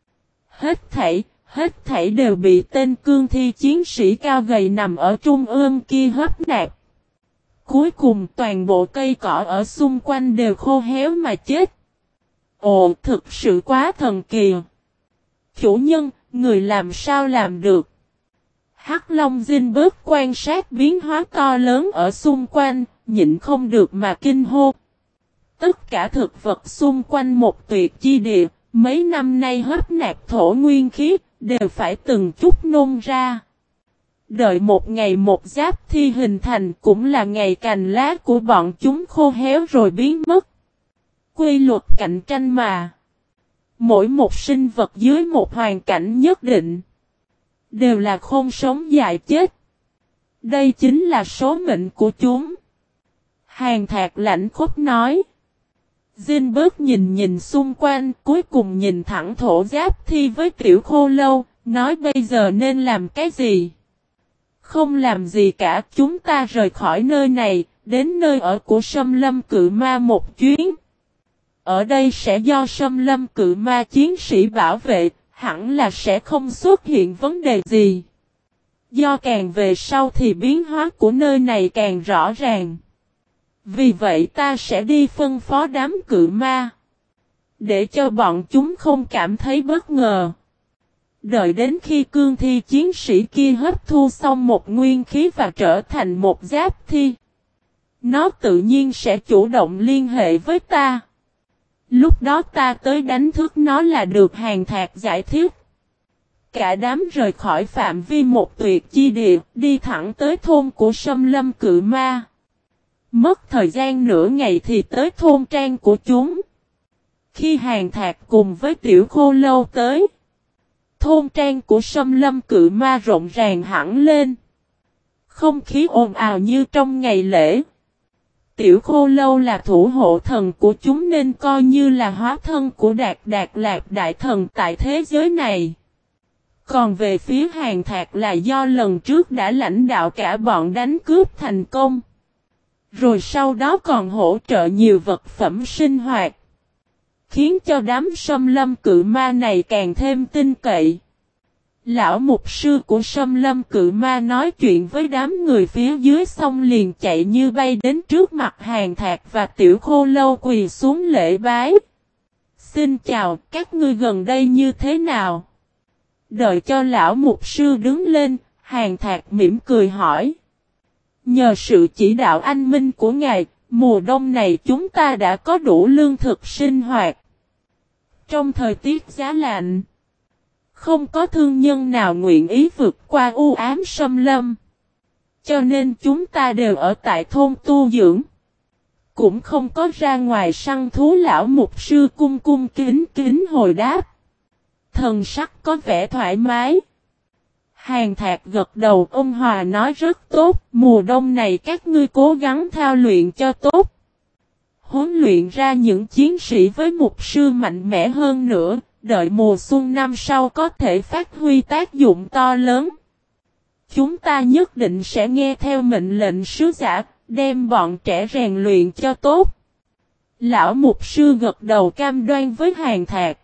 Hết thảy đều bị tên cương thi chiến sĩ cao gầy nằm ở trung ương kia hấp nạp. Cuối cùng toàn bộ cây cỏ ở xung quanh đều khô héo mà chết. Ồ, thực sự quá thần kỳ. Chủ nhân, người làm sao làm được? Hắc Long Zinberg quan sát biến hóa to lớn ở xung quanh, nhịn không được mà kinh hô. Tất cả thực vật xung quanh một tuyệt chi địa, mấy năm nay hấp nạp thổ nguyên khí, đều phải từng chút nôn ra. Đợi một ngày một giáp thi hình thành cũng là ngày cành lá của bọn chúng khô héo rồi biến mất. Quy luật cạnh tranh mà. Mỗi một sinh vật dưới một hoàn cảnh nhất định đều là không sống dại chết. Đây chính là số mệnh của chúng. Hàn Thạc lạnh khốc nói. Zinberg nhìn xung quanh, cuối cùng nhìn thẳng thổ giáp thi với tiểu khô lâu, nói bây giờ nên làm cái gì? Không làm gì cả, chúng ta rời khỏi nơi này, đến nơi ở của Sâm Lâm Cự Ma một chuyến. Ở đây sẽ do Sâm Lâm Cự Ma chiến sĩ bảo vệ, hẳn là sẽ không xuất hiện vấn đề gì. Do càng về sau thì biến hóa của nơi này càng rõ ràng. Vì vậy ta sẽ đi phân phó đám cự ma. Để cho bọn chúng không cảm thấy bất ngờ. Đợi đến khi cương thi chiến sĩ kia hấp thu xong một nguyên khí và trở thành một giáp thi. Nó tự nhiên sẽ chủ động liên hệ với ta. Lúc đó ta tới đánh thức nó là được. Hàn Thạc giải thích. Cả đám rời khỏi phạm vi một tuyệt chi địa, đi thẳng tới thôn của Sâm Lâm Cự Ma. Mất thời gian nửa ngày thì tới thôn trang của chúng. Khi Hàn Thạc cùng với tiểu khô lâu tới, thôn trang của Sâm Lâm Cự Ma rộn ràng hẳn lên. Không khí ồn ào như trong ngày lễ. Tiểu khô lâu là thủ hộ thần của chúng nên coi như là hóa thân của Đạt Đạt Lạc Đại Thần tại thế giới này. Còn về phía Hàn Thạc là do lần trước đã lãnh đạo cả bọn đánh cướp thành công. Rồi sau đó còn hỗ trợ nhiều vật phẩm sinh hoạt. Khiến cho đám Sâm Lâm Cự Ma này càng thêm tin cậy. Lão mục sư của Sâm Lâm Cự Ma nói chuyện với đám người phía dưới xong liền chạy như bay đến trước mặt Hàn Thạc và tiểu khô lâu quỳ xuống lễ bái. Xin chào, các ngươi gần đây như thế nào? Đợi cho lão mục sư đứng lên, Hàn Thạc mỉm cười hỏi. Nhờ sự chỉ đạo anh minh của ngài, mùa đông này chúng ta đã có đủ lương thực sinh hoạt. Trong thời tiết giá lạnh, không có thương nhân nào nguyện ý vượt qua u ám xâm lâm. Cho nên chúng ta đều ở tại thôn tu dưỡng. Cũng không có ra ngoài săn thú. Lão mục sư cung cung kính kính hồi đáp. Thần sắc có vẻ thoải mái. Hàn Thạc gật đầu. Ông Hòa nói rất tốt. Mùa đông này các ngươi cố gắng thao luyện cho tốt. Huấn luyện ra những chiến sĩ với mục sư mạnh mẽ hơn nữa. Đợi mùa xuân năm sau có thể phát huy tác dụng to lớn. Chúng ta nhất định sẽ nghe theo mệnh lệnh sứ giả, đem bọn trẻ rèn luyện cho tốt. Lão mục sư gật đầu cam đoan với Hàn Thạc.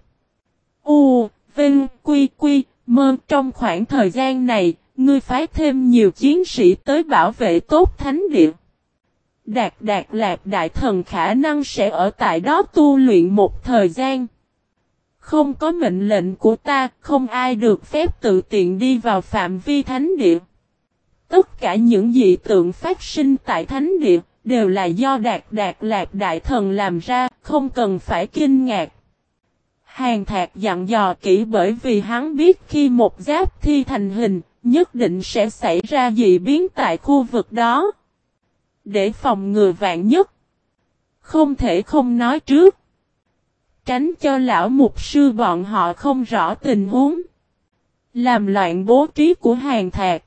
Vinh, Quy, Mơ, trong khoảng thời gian này, ngươi phái thêm nhiều chiến sĩ tới bảo vệ tốt thánh địa. Đạt Đạt Lạc Đại Thần khả năng sẽ ở tại đó tu luyện một thời gian. Không có mệnh lệnh của ta, không ai được phép tự tiện đi vào phạm vi thánh địa. Tất cả những dị tượng phát sinh tại thánh địa, đều là do Đạt Đạt Lạc Đại Thần làm ra, không cần phải kinh ngạc. Hàn Thạc dặn dò kỹ bởi vì hắn biết khi một giáp thi thành hình, nhất định sẽ xảy ra dị biến tại khu vực đó. để phòng ngừa vạn nhất. Không thể không nói trước. Tránh cho lão mục sư bọn họ không rõ tình huống. Làm loạn bố trí của Hàn Thạc.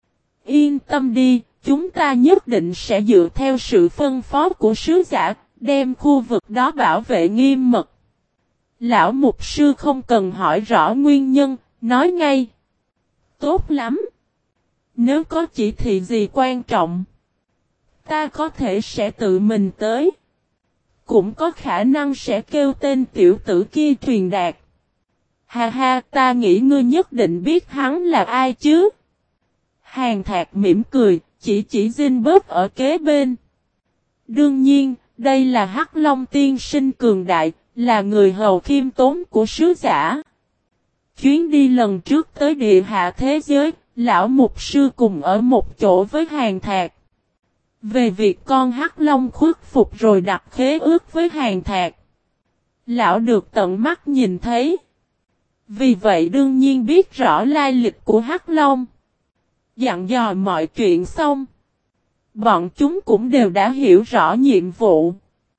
Yên tâm đi, chúng ta nhất định sẽ dựa theo sự phân phó của sứ giả, đem khu vực đó bảo vệ nghiêm mật. Lão mục sư không cần hỏi rõ nguyên nhân, nói ngay. Tốt lắm. Nếu có chỉ thị gì quan trọng, ta có thể sẽ tự mình tới. Cũng có khả năng sẽ kêu tên tiểu tử kia truyền đạt. Ha ha, ta nghĩ ngươi nhất định biết hắn là ai chứ. Hàn Thạc mỉm cười, chỉ Zinberg ở kế bên. Đương nhiên, đây là Hắc Long tiên sinh cường đại, là người hầu khiêm tốn của sứ giả. Chuyến đi lần trước tới địa hạ thế giới, lão mục sư cùng ở một chỗ với Hàn Thạc. Về việc con Hắc Long khuất phục rồi đặt khế ước với Hàn Thạc, lão được tận mắt nhìn thấy. Vì vậy đương nhiên biết rõ lai lịch của Hắc Long. Dặn dò mọi chuyện xong, bọn chúng cũng đều đã hiểu rõ nhiệm vụ.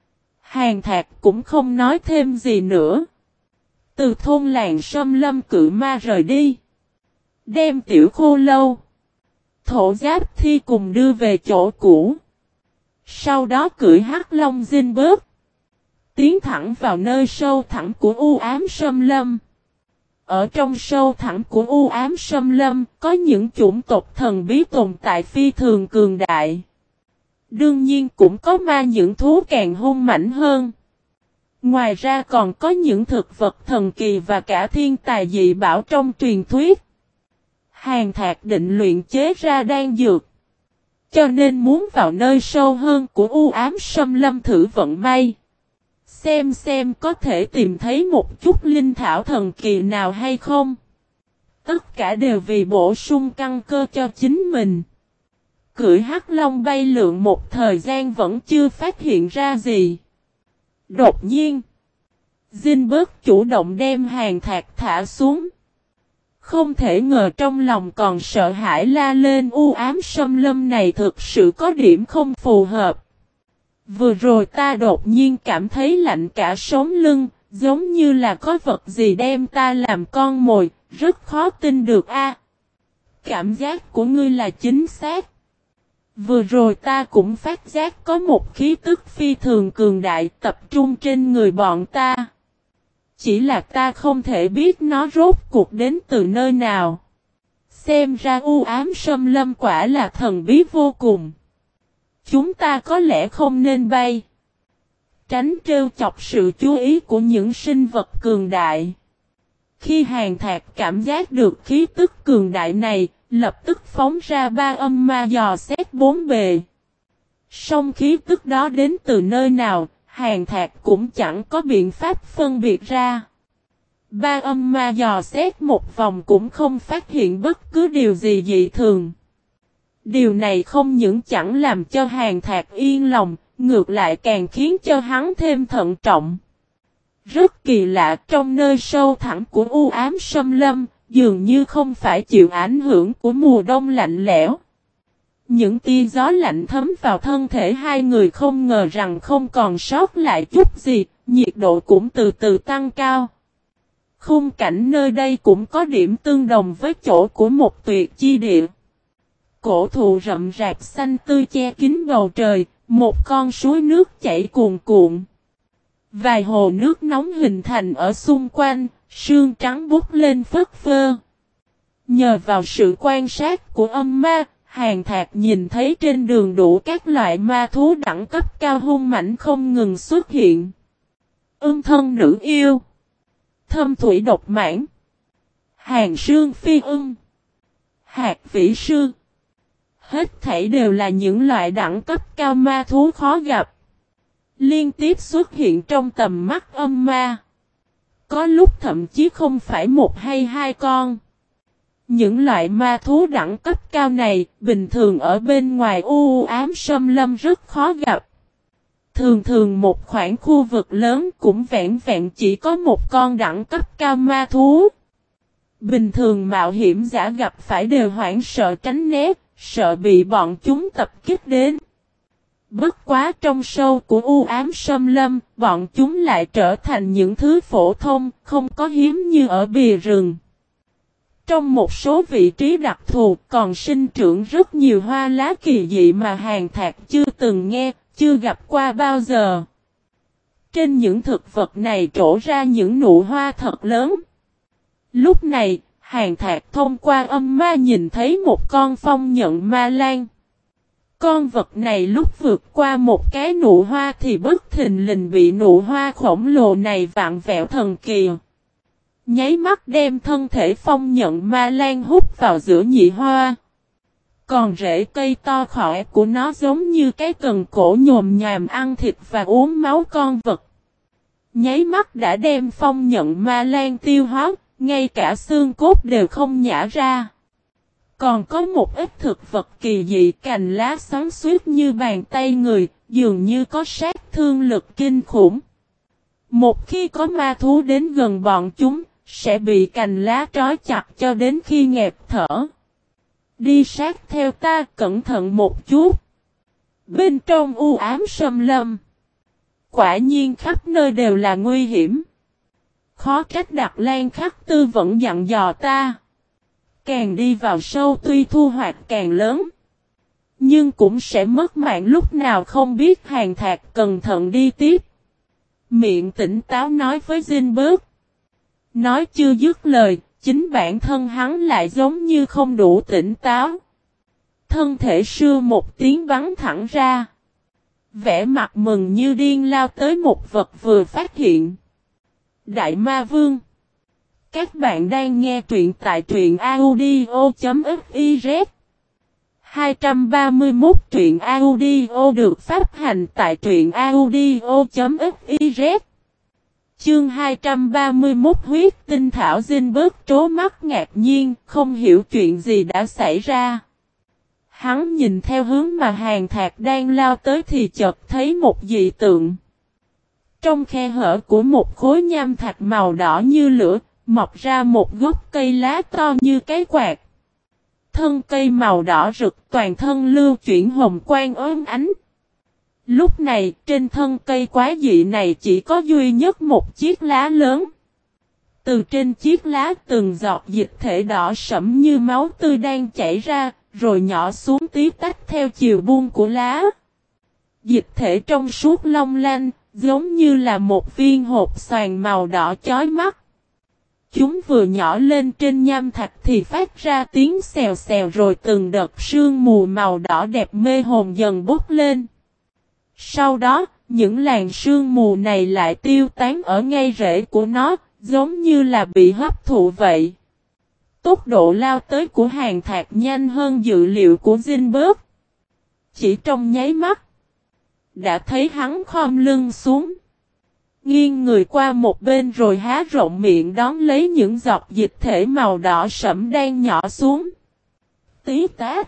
Hàn Thạc cũng không nói thêm gì nữa. Từ thôn làng Sâm Lâm Cự Ma rời đi. Đem Tiểu Khô Lâu, Thổ Giáp Thi cùng đưa về chỗ cũ. Sau đó cưỡi Hắc Long Zinberg, tiến thẳng vào nơi sâu thẳm của u ám Sâm Lâm. Ở trong sâu thẳm của u ám Sâm Lâm, có những chủng tộc thần bí tồn tại phi thường cường đại. Đương nhiên cũng có ma những thú càng hung mãnh hơn. Ngoài ra còn có những thực vật thần kỳ và cả thiên tài dị bảo trong truyền thuyết. Hàn Thạc định luyện chế ra đan dược, cho nên muốn vào nơi sâu hơn của u ám Sâm Lâm thử vận may. Xem có thể tìm thấy một chút linh thảo thần kỳ nào hay không. Tất cả đều vì bổ sung căn cơ cho chính mình. Cưỡi Hắc Long bay lượn một thời gian vẫn chưa phát hiện ra gì. Đột nhiên, Zinberg chủ động đem Hàn Thạc thả xuống. Không thể ngờ trong lòng còn sợ hãi la lên, u ám Sâm Lâm này thực sự có điểm không phù hợp. Vừa rồi ta đột nhiên cảm thấy lạnh cả sống lưng, giống như là có vật gì đem ta làm con mồi, rất khó tin được a. Cảm giác của ngươi là chính xác. Vừa rồi ta cũng phát giác có một khí tức phi thường cường đại tập trung trên người bọn ta. Chỉ là ta không thể biết nó rốt cuộc đến từ nơi nào. Xem ra u ám Sâm Lâm quả là thần bí vô cùng. Chúng ta có lẽ không nên bay. Tránh trêu chọc sự chú ý của những sinh vật cường đại. Khi Hàn Thạc cảm giác được khí tức cường đại này, lập tức phóng ra ba âm ma dò xét bốn bề. Song khí tức đó đến từ nơi nào, Hàn Thạc cũng chẳng có biện pháp phân biệt ra. Ba âm ma dò xét một vòng cũng không phát hiện bất cứ điều gì dị thường. Điều này không những chẳng làm cho Hàn Thạc yên lòng, ngược lại càng khiến cho hắn thêm thận trọng. Rất kỳ lạ, trong nơi sâu thẳm của u ám Sâm Lâm, dường như không phải chịu ảnh hưởng của mùa đông lạnh lẽo. Những tia gió lạnh thấm vào thân thể hai người, không ngờ rằng không còn sót lại chút gì, nhiệt độ cũng từ từ tăng cao. Khung cảnh nơi đây cũng có điểm tương đồng với chỗ của một tuyệt chi địa. Cổ thụ rậm rạp xanh tươi che kín bầu trời, một con suối nước chảy cuồn cuộn. Vài hồ nước nóng hình thành ở xung quanh, sương trắng bút lên phất phơ. Nhờ vào sự quan sát của âm ma, Hàn Thạc nhìn thấy trên đường đủ các loại ma thú đẳng cấp cao hung mãnh không ngừng xuất hiện. Thân nữ yêu, thâm thủy độc mãn, Hàn sương phi hạt vĩ sư. Hết thảy đều là những loại đẳng cấp cao ma thú khó gặp. Liên tiếp xuất hiện trong tầm mắt âm ma. Có lúc thậm chí không phải một hay hai con. Những loại ma thú đẳng cấp cao này, bình thường ở bên ngoài u ám Sâm Lâm rất khó gặp. Thường một khoảng khu vực lớn cũng vẹn vẹn chỉ có một con đẳng cấp cao ma thú. Bình thường mạo hiểm giả gặp phải đều hoảng sợ tránh né, sợ bị bọn chúng tập kích đến. Bất quá trong sâu của u ám xâm lâm, bọn chúng lại trở thành những thứ phổ thông, không có hiếm như ở bìa rừng. Trong một số vị trí đặc thù còn sinh trưởng rất nhiều hoa lá kỳ dị mà Hàn Thạc chưa từng nghe, chưa gặp qua bao giờ. Trên những thực vật này trổ ra những nụ hoa thật lớn. Lúc này, Hàn Thạc thông qua âm ma nhìn thấy một con phong nhận ma lan. Con vật này lúc vượt qua một cái nụ hoa thì bất thình lình bị nụ hoa khổng lồ này vặn vẹo thần kỳ. Nháy mắt đem thân thể phong nhận ma lan hút vào giữa nhị hoa. Còn rễ cây to khỏe của nó giống như cái cần cổ nhồm nhòm ăn thịt và uống máu con vật. Nháy mắt đã đem phong nhận ma lan tiêu hóa, ngay cả xương cốt đều không nhả ra. Còn có một ít thực vật kỳ dị cành lá xoắn xuýt như bàn tay người, dường như có sát thương lực kinh khủng. Một khi có ma thú đến gần bọn chúng, sẽ bị cành lá trói chặt cho đến khi nghẹt thở. Đi sát theo ta, cẩn thận một chút. Bên trong u ám xâm lâm, quả nhiên khắp nơi đều là nguy hiểm. Khó trách Đặc Lan Khắc Tư vẫn dặn dò ta. Càng đi vào sâu tuy thu hoạch càng lớn, nhưng cũng sẽ mất mạng lúc nào không biết. Hàn Thạc cẩn thận đi tiếp. Miệng tỉnh táo nói với Zinberg. Nói chưa dứt lời, chính bản thân hắn lại giống như không đủ tỉnh táo. Thân thể sưa một tiếng bắn thẳng ra. Vẻ mặt mừng như điên lao tới một vật vừa phát hiện. Đại Ma Vương. Các bạn đang nghe truyện tại truyện audio.fiz. 231 truyện audio được phát hành tại truyện audio.fiz. Chương 231 huyết tinh thảo. Zinberg trố mắt ngạc nhiên, không hiểu chuyện gì đã xảy ra. Hắn nhìn theo hướng mà Hàn Thạc đang lao tới thì chợt thấy một dị tượng. Trong khe hở của một khối nham thạch màu đỏ như lửa, mọc ra một gốc cây lá to như cái quạt. Thân cây màu đỏ rực, toàn thân lưu chuyển hồng quang óng ánh. Lúc này, trên thân cây quái dị này chỉ có duy nhất một chiếc lá lớn. Từ trên chiếc lá từng giọt dịch thể đỏ sẫm như máu tươi đang chảy ra, rồi nhỏ xuống tí tách theo chiều buông của lá. Dịch thể trong suốt long lanh, giống như là một viên hột xoàn màu đỏ chói mắt. Chúng vừa nhỏ lên trên nham thạch thì phát ra tiếng xèo xèo, rồi từng đợt sương mù màu đỏ đẹp mê hồn dần bốc lên. Sau đó, những làn sương mù này lại tiêu tán ở ngay rễ của nó, giống như là bị hấp thụ vậy. Tốc độ lao tới của Hàn Thạc nhanh hơn dự liệu của Zinberg. Chỉ trong nháy mắt, đã thấy hắn khom lưng xuống, nghiêng người qua một bên rồi há rộng miệng đón lấy những giọt dịch thể màu đỏ sẫm đang nhỏ xuống. Tí tát,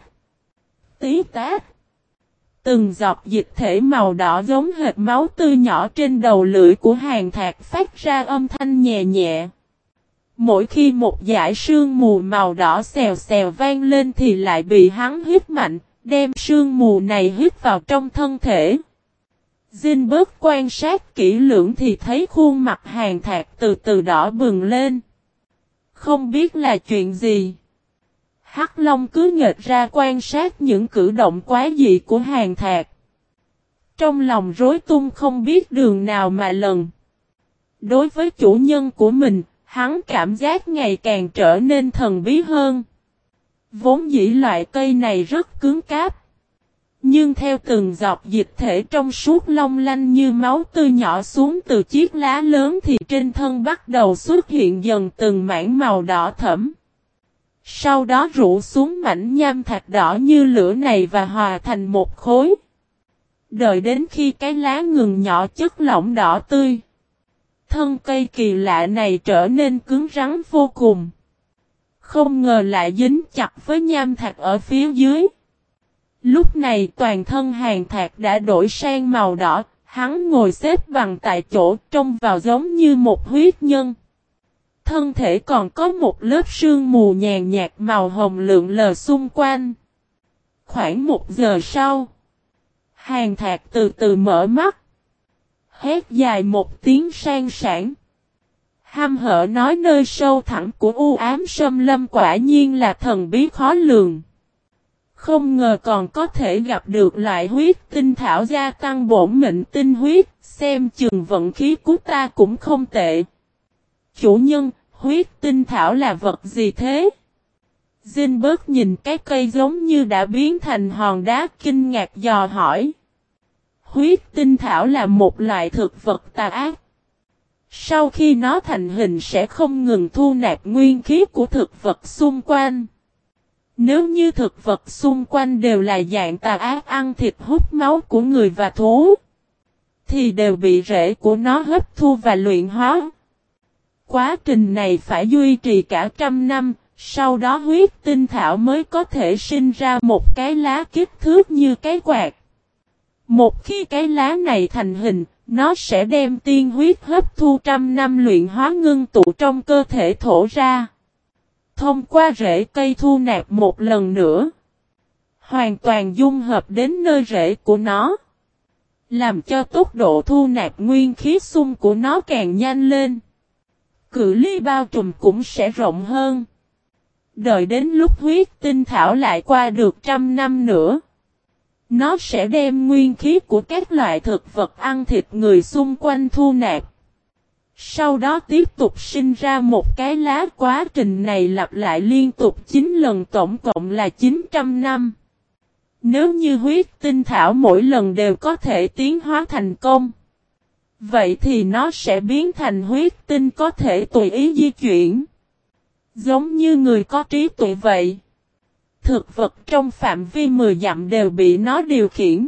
tí tát. Từng giọt dịch thể màu đỏ giống hệt máu tươi nhỏ trên đầu lưỡi của Hàn Thạc phát ra âm thanh nhẹ nhẹ. Mỗi khi một dải sương mù màu đỏ xèo xèo vang lên thì lại bị hắn hít mạnh, đem sương mù này hít vào trong thân thể. Zinberg quan sát kỹ lưỡng thì thấy khuôn mặt Hàn Thạc từ từ đỏ bừng lên. Không biết là chuyện gì. Hắc Long cứ nghệch ra quan sát những cử động quái dị của Hàn Thạc. Trong lòng rối tung không biết đường nào mà lần. Đối với chủ nhân của mình, hắn cảm giác ngày càng trở nên thần bí hơn. Vốn dĩ loại cây này rất cứng cáp. Nhưng theo từng giọt dịch thể trong suốt long lanh như máu tươi nhỏ xuống từ chiếc lá lớn thì trên thân bắt đầu xuất hiện dần từng mảng màu đỏ thẫm. Sau đó rủ xuống mảnh nham thạch đỏ như lửa này và hòa thành một khối. Đợi đến khi cái lá ngừng nhỏ chất lỏng đỏ tươi, thân cây kỳ lạ này trở nên cứng rắn vô cùng. Không ngờ lại dính chặt với nham thạch ở phía dưới. Lúc này toàn thân Hàn Thạc đã đổi sang màu đỏ, hắn ngồi xếp bằng tại chỗ trông vào giống như một huyết nhân. Thân thể còn có một lớp sương mù nhàn nhạt màu hồng lượn lờ xung quanh. Khoảng 1 giờ sau, Hàn Thạc từ từ mở mắt. Hét dài một tiếng sang sảng. Hăm hở nói nơi sâu thẳm của u ám xâm lâm quả nhiên là thần bí khó lường. Không ngờ còn có thể gặp được loại huyết tinh thảo gia tăng bổn mệnh tinh huyết, xem chừng vận khí của ta cũng không tệ. Chủ nhân, huyết tinh thảo là vật gì thế? Zinberg nhìn cái cây giống như đã biến thành hòn đá kinh ngạc dò hỏi. Huyết tinh thảo là một loại thực vật tà ác. Sau khi nó thành hình sẽ không ngừng thu nạp nguyên khí của thực vật xung quanh. Nếu như thực vật xung quanh đều là dạng tà ác ăn thịt hút máu của người và thú, thì đều bị rễ của nó hấp thu và luyện hóa. Quá trình này phải duy trì cả 100 năm, sau đó huyết tinh thảo mới có thể sinh ra một cái lá kích thước như cái quạt. Một khi cái lá này thành hình, nó sẽ đem tiên huyết hấp thu 100 năm luyện hóa ngưng tụ trong cơ thể thổ ra. Thông qua rễ cây thu nạp một lần nữa. Hoàn toàn dung hợp đến nơi rễ của nó. Làm cho tốc độ thu nạp nguyên khí xung của nó càng nhanh lên. Cự ly bao trùm cũng sẽ rộng hơn. Đợi đến lúc huyết tinh thảo lại qua được 100 năm nữa. Nó sẽ đem nguyên khí của các loại thực vật ăn thịt người xung quanh thu nạp. Sau đó tiếp tục sinh ra một cái lá. Quá trình này lặp lại liên tục 9 lần, tổng cộng là 900 năm. Nếu như huyết tinh thảo mỗi lần đều có thể tiến hóa thành công, vậy thì nó sẽ biến thành huyết tinh có thể tùy ý di chuyển. Giống như người có trí tuệ vậy. Thực vật trong phạm vi 10 dặm đều bị nó điều khiển.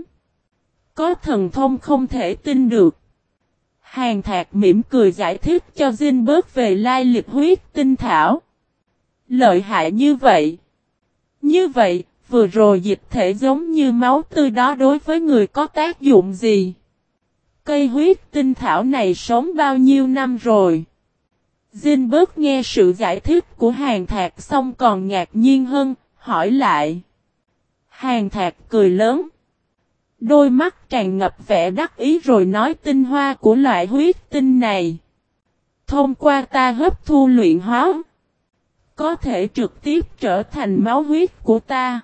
Có thần thông không thể tin được. Hàn Thạc mỉm cười giải thích cho Zinberg về lai lịch huyết tinh thảo. Lợi hại như vậy. Như vậy, vừa rồi dịch thể giống như máu tươi đó đối với người có tác dụng gì? Cây huyết tinh thảo này sống bao nhiêu năm rồi? Zinberg nghe sự giải thích của Hàn Thạc xong còn ngạc nhiên hơn, hỏi lại. Hàn Thạc cười lớn. Đôi mắt tràn ngập vẻ đắc ý rồi nói tinh hoa của loại huyết tinh này. Thông qua ta hấp thu luyện hóa, có thể trực tiếp trở thành máu huyết của ta.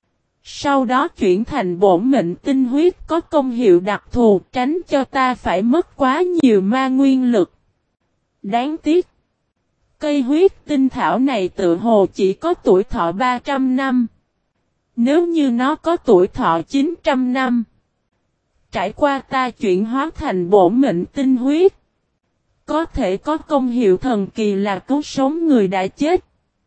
Sau đó chuyển thành bổn mệnh tinh huyết có công hiệu đặc thù tránh cho ta phải mất quá nhiều ma nguyên lực. Đáng tiếc. Cây huyết tinh thảo này tự hồ chỉ có tuổi thọ 300 năm. Nếu như nó có tuổi thọ 900 năm, trải qua ta chuyển hóa thành bổn mệnh tinh huyết, có thể có công hiệu thần kỳ là cứu sống người đã chết.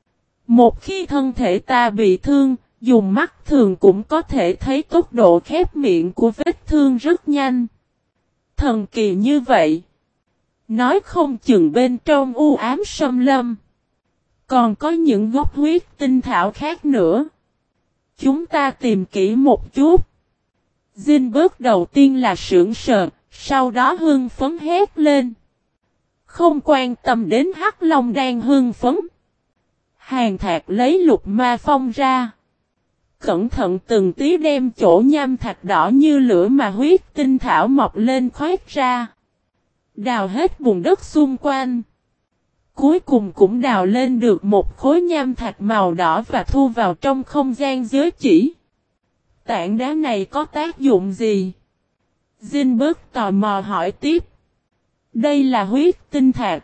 Một khi thân thể ta bị thương, dùng mắt thường cũng có thể thấy tốc độ khép miệng của vết thương rất nhanh. Thần kỳ như vậy. Nói không chừng bên trong u ám xâm lâm còn có những gốc huyết tinh thảo khác nữa. Chúng ta tìm kỹ một chút. Zinberg đầu tiên là sững sờ, sau đó hưng phấn hét lên. Không quan tâm đến Hắc Long đang hưng phấn. Hàn Thạc lấy lục ma phong ra. Cẩn thận từng tí đem chỗ nham thạch đỏ như lửa mà huyết tinh thảo mọc lên khoét ra. Đào hết vùng đất xung quanh. Cuối cùng cũng đào lên được một khối nham thạch màu đỏ và thu vào trong không gian giới chỉ. Tảng đá này có tác dụng gì? Zinberg tò mò hỏi tiếp. Đây là huyết tinh thạch.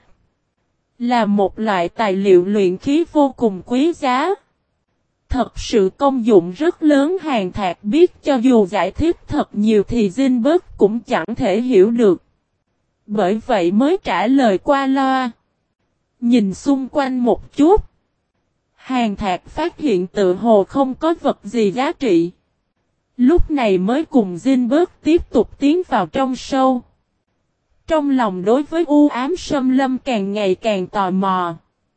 Là một loại tài liệu luyện khí vô cùng quý giá. Thật sự công dụng rất lớn. Hàn Thạc biết cho dù giải thích thật nhiều thì Zinberg cũng chẳng thể hiểu được. Bởi vậy mới trả lời qua loa. Nhìn xung quanh một chút. Hàn Thạc phát hiện tự hồ không có vật gì giá trị. Lúc này mới cùng Zinberg tiếp tục tiến vào trong sâu. Trong lòng đối với u ám xâm lâm càng ngày càng tò mò.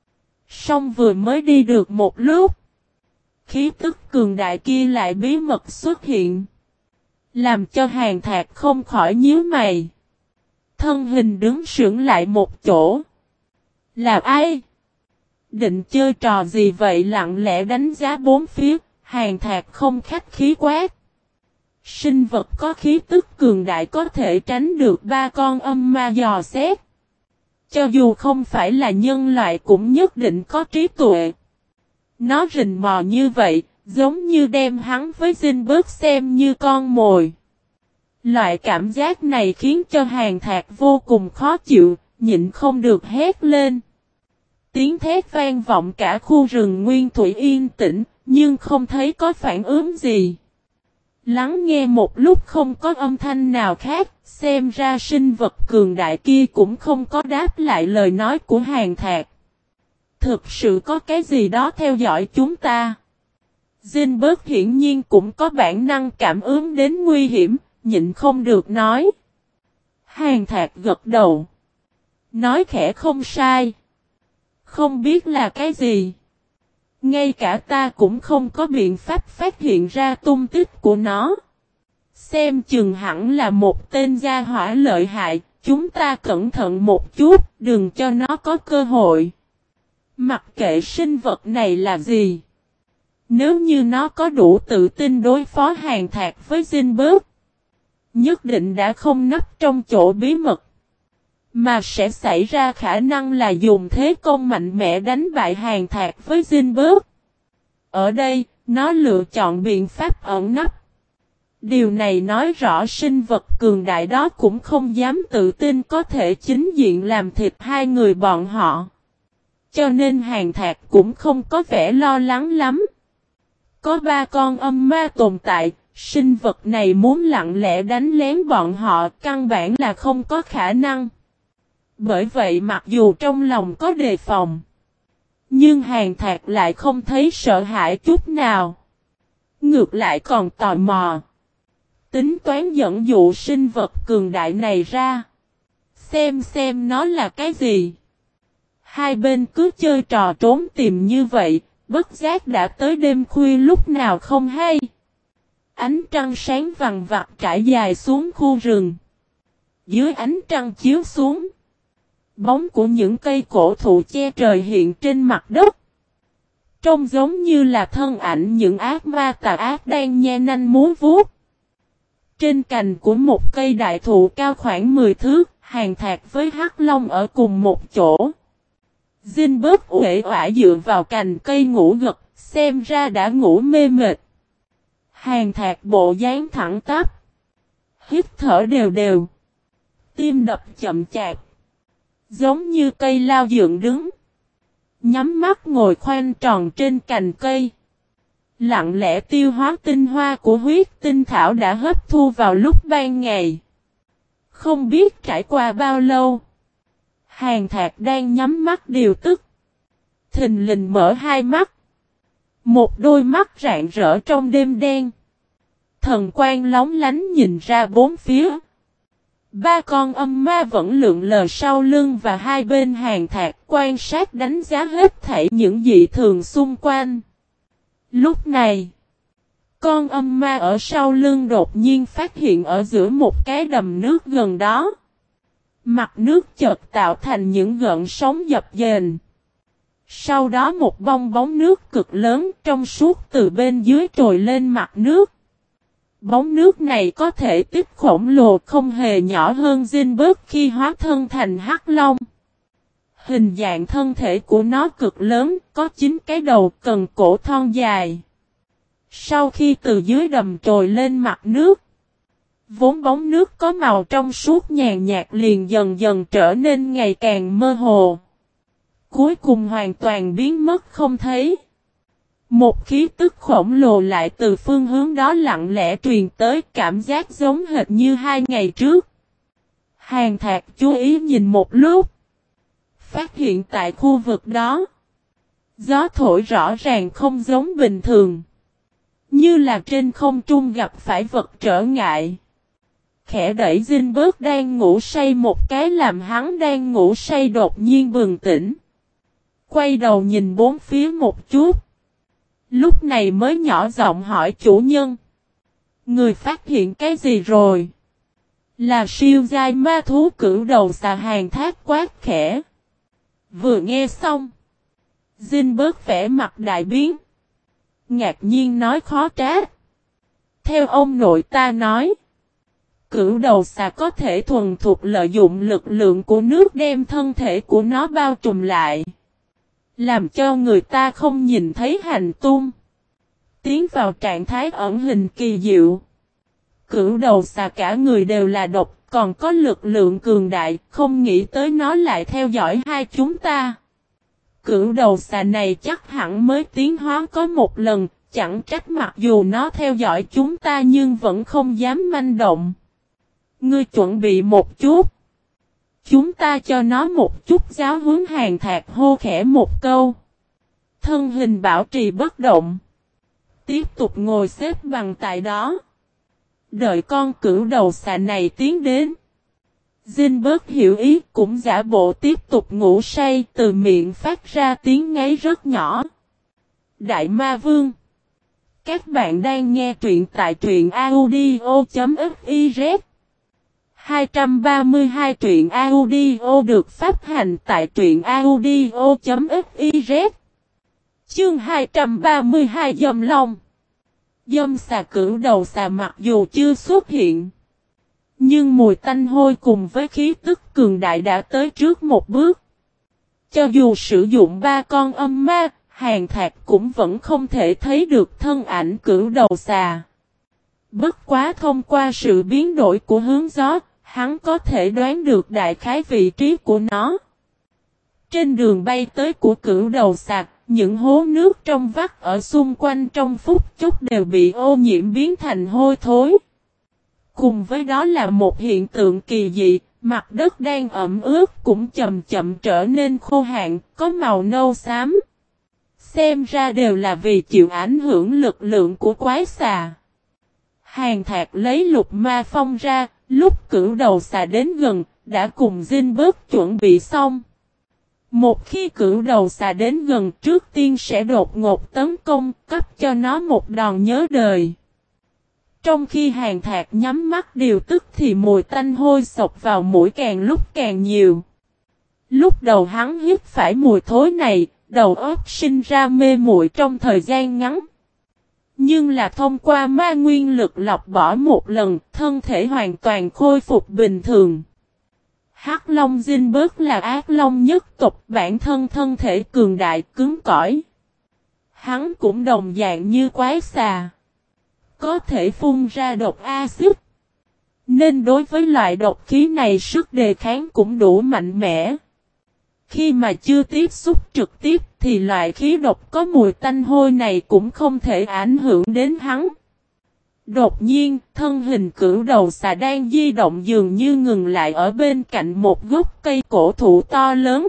Song vừa mới đi được một lúc. Khí tức cường đại kia lại bí mật xuất hiện. Làm cho Hàn Thạc không khỏi nhíu mày. Thân hình đứng sững lại một chỗ. Là ai? Định chơi trò gì vậy? Lặng lẽ đánh giá bốn phía, Hàn Thạc không khách khí quát. Sinh vật có khí tức cường đại có thể tránh được ba con âm ma dò xét. Cho dù không phải là nhân loại cũng nhất định có trí tuệ. Nó rình mò như vậy, giống như đem hắn với Zinberg xem như con mồi. Loại cảm giác này khiến cho Hàn Thạc vô cùng khó chịu, nhịn không được hét lên. Tiếng thét vang vọng cả khu rừng nguyên thủy yên tĩnh, nhưng không thấy có phản ứng gì. Lắng nghe một lúc không có âm thanh nào khác, xem ra sinh vật cường đại kia cũng không có đáp lại lời nói của Hàn Thạc. Thực sự có cái gì đó theo dõi chúng ta. Zinberg hiển nhiên cũng có bản năng cảm ứng đến nguy hiểm, nhịn không được nói. Hàn Thạc gật đầu. Nói khẽ không sai. Không biết là cái gì. Ngay cả ta cũng không có biện pháp phát hiện ra tung tích của nó. Xem chừng hẳn là một tên gia hỏa lợi hại, chúng ta cẩn thận một chút, đừng cho nó có cơ hội. Mặc kệ sinh vật này là gì. Nếu như nó có đủ tự tin đối phó Hàn Thạc với Zinberg, nhất định đã không nấp trong chỗ bí mật. Mà sẽ xảy ra khả năng là dùng thế công mạnh mẽ đánh bại Hàn Thạc với Zinberg. Ở đây, nó lựa chọn biện pháp ẩn nấp. Điều này nói rõ sinh vật cường đại đó cũng không dám tự tin có thể chính diện làm thịt hai người bọn họ. Cho nên Hàn Thạc cũng không có vẻ lo lắng lắm. Có ba con âm ma tồn tại, sinh vật này muốn lặng lẽ đánh lén bọn họ căn bản là không có khả năng. Bởi vậy mặc dù trong lòng có đề phòng, nhưng Hàn Thạc lại không thấy sợ hãi chút nào. Ngược lại còn tò mò. Tính toán dẫn dụ sinh vật cường đại này ra. Xem nó là cái gì. Hai bên cứ chơi trò trốn tìm như vậy, bất giác đã tới đêm khuya lúc nào không hay. Ánh trăng sáng vằng vặc trải dài xuống khu rừng. Dưới ánh trăng chiếu xuống, bóng của những cây cổ thụ che trời hiện trên mặt đất. Trông giống như là thân ảnh những ác ma tà ác đang nhe nanh múa vuốt. Trên cành của một cây đại thụ cao khoảng 10 thước, Hàn Thạc với Hắc Long ở cùng một chỗ. Zinberg uể oải dựa vào cành cây ngủ gật, xem ra đã ngủ mê mệt. Hàn Thạc bộ dáng thẳng tắp, hít thở đều đều, tim đập chậm chạp, giống như cây lao dựng đứng. Nhắm mắt ngồi khoanh tròn trên cành cây. Lặng lẽ tiêu hóa tinh hoa của huyết tinh thảo đã hấp thu vào lúc ban ngày. Không biết trải qua bao lâu. Hàn Thạc đang nhắm mắt điều tức. Thình lình mở hai mắt. Một đôi mắt rạng rỡ trong đêm đen. Thần quang lóng lánh nhìn ra bốn phía. Ba con âm ma vẫn lượn lờ sau lưng và hai bên Hàn Thạc quan sát đánh giá hết thảy những dị thường xung quanh. Lúc này, con âm ma ở sau lưng đột nhiên phát hiện ở giữa một cái đầm nước gần đó. Mặt nước chợt tạo thành những gợn sóng dập dềnh. Sau đó một bong bóng nước cực lớn trong suốt từ bên dưới trồi lên mặt nước. Bóng nước này có thể tích khổng lồ không hề nhỏ hơn Zinberg khi hóa thân thành Hắc Long. Hình dạng thân thể của nó cực lớn, có 9 cái đầu cần cổ thon dài. Sau khi từ dưới đầm trồi lên mặt nước, vốn bóng nước có màu trong suốt nhàn nhạt liền dần dần trở nên ngày càng mơ hồ. Cuối cùng hoàn toàn biến mất không thấy. Một khí tức khổng lồ lại từ phương hướng đó lặng lẽ truyền tới, cảm giác giống hệt như 2 ngày trước. Hàn Thạc chú ý nhìn một lúc. Phát hiện tại khu vực đó, gió thổi rõ ràng không giống bình thường. Như là trên không trung gặp phải vật trở ngại. Khẽ đẩy Zinberg đang ngủ say một cái làm hắn đang ngủ say đột nhiên bừng tỉnh. Quay đầu nhìn bốn phía một chút. Lúc này mới nhỏ giọng hỏi chủ nhân. Người phát hiện cái gì rồi? Là siêu giai ma thú cửu đầu xà. Hàn Thác quát khẽ. Vừa nghe xong, Zinberg vẻ mặt đại biến. Ngạc nhiên nói khó trách. theo ông nội ta nói, cửu đầu xà có thể thuần thục lợi dụng lực lượng của nước đem thân thể của nó bao trùm lại, làm cho người ta không nhìn thấy hành tung, tiến vào trạng thái ẩn hình kỳ diệu. Cửu đầu xà cả người đều là độc, còn có lực lượng cường đại, không nghĩ tới nó lại theo dõi hai chúng ta. Cửu đầu xà này chắc hẳn mới tiến hóa có một lần, chẳng trách mặc dù nó theo dõi chúng ta nhưng vẫn không dám manh động. Ngươi chuẩn bị một chút. Chúng ta cho nó một chút giáo huấn. Hàn Thạc hô khẽ một câu. Thân hình bảo trì bất động. Tiếp tục ngồi xếp bằng tại đó. Đợi con cửu đầu xà này tiến đến. Dinh bớt hiểu ý cũng giả bộ tiếp tục ngủ say, từ miệng phát ra tiếng ngáy rất nhỏ. Đại Ma Vương. Các bạn đang nghe truyện tại truyện audio.fiz. 232 truyện audio được phát hành tại truyện audio.fiz. Chương 232 Dâm Long. Dâm xà cửu đầu xà mặc dù chưa xuất hiện, nhưng mùi tanh hôi cùng với khí tức cường đại đã tới trước một bước. Cho dù sử dụng 3 con âm ma, Hàn Thạc cũng vẫn không thể thấy được thân ảnh cửu đầu xà. Bất quá thông qua sự biến đổi của hướng gió, hắn có thể đoán được đại khái vị trí của nó. Trên đường bay tới của cửu đầu xà, những hố nước trong vắt ở xung quanh trong phút chốc đều bị ô nhiễm biến thành hôi thối. Cùng với đó là một hiện tượng kỳ dị, mặt đất đang ẩm ướt cũng chậm chậm trở nên khô hạn, có màu nâu xám. Xem ra đều là vì chịu ảnh hưởng lực lượng của quái xà. Hàn Thạc lấy lục ma phong ra, lúc cửu đầu xà đến gần, đã cùng Dinh bớt chuẩn bị xong. Một khi cửu đầu xà đến gần, trước tiên sẽ đột ngột tấn công, cấp cho nó một đòn nhớ đời. Trong khi Hàn Thạc nhắm mắt điều tức thì mùi tanh hôi sộc vào mũi càng lúc càng nhiều. Lúc đầu hắn hít phải mùi thối này, đầu óc sinh ra mê muội trong thời gian ngắn. Nhưng là thông qua ma nguyên lực lọc bỏ một lần, thân thể hoàn toàn khôi phục bình thường. Hắc Long Dinh bớt là ác long nhất tộc, bản thân thân thể cường đại cứng cỏi. Hắn cũng đồng dạng như quái xà, có thể phun ra độc axit, nên đối với loại độc khí này sức đề kháng cũng đủ mạnh mẽ. Khi mà chưa tiếp xúc trực tiếp thì loại khí độc có mùi tanh hôi này cũng không thể ảnh hưởng đến hắn. Đột nhiên, thân hình cửu đầu xà đang di động dường như ngừng lại ở bên cạnh một gốc cây cổ thụ to lớn.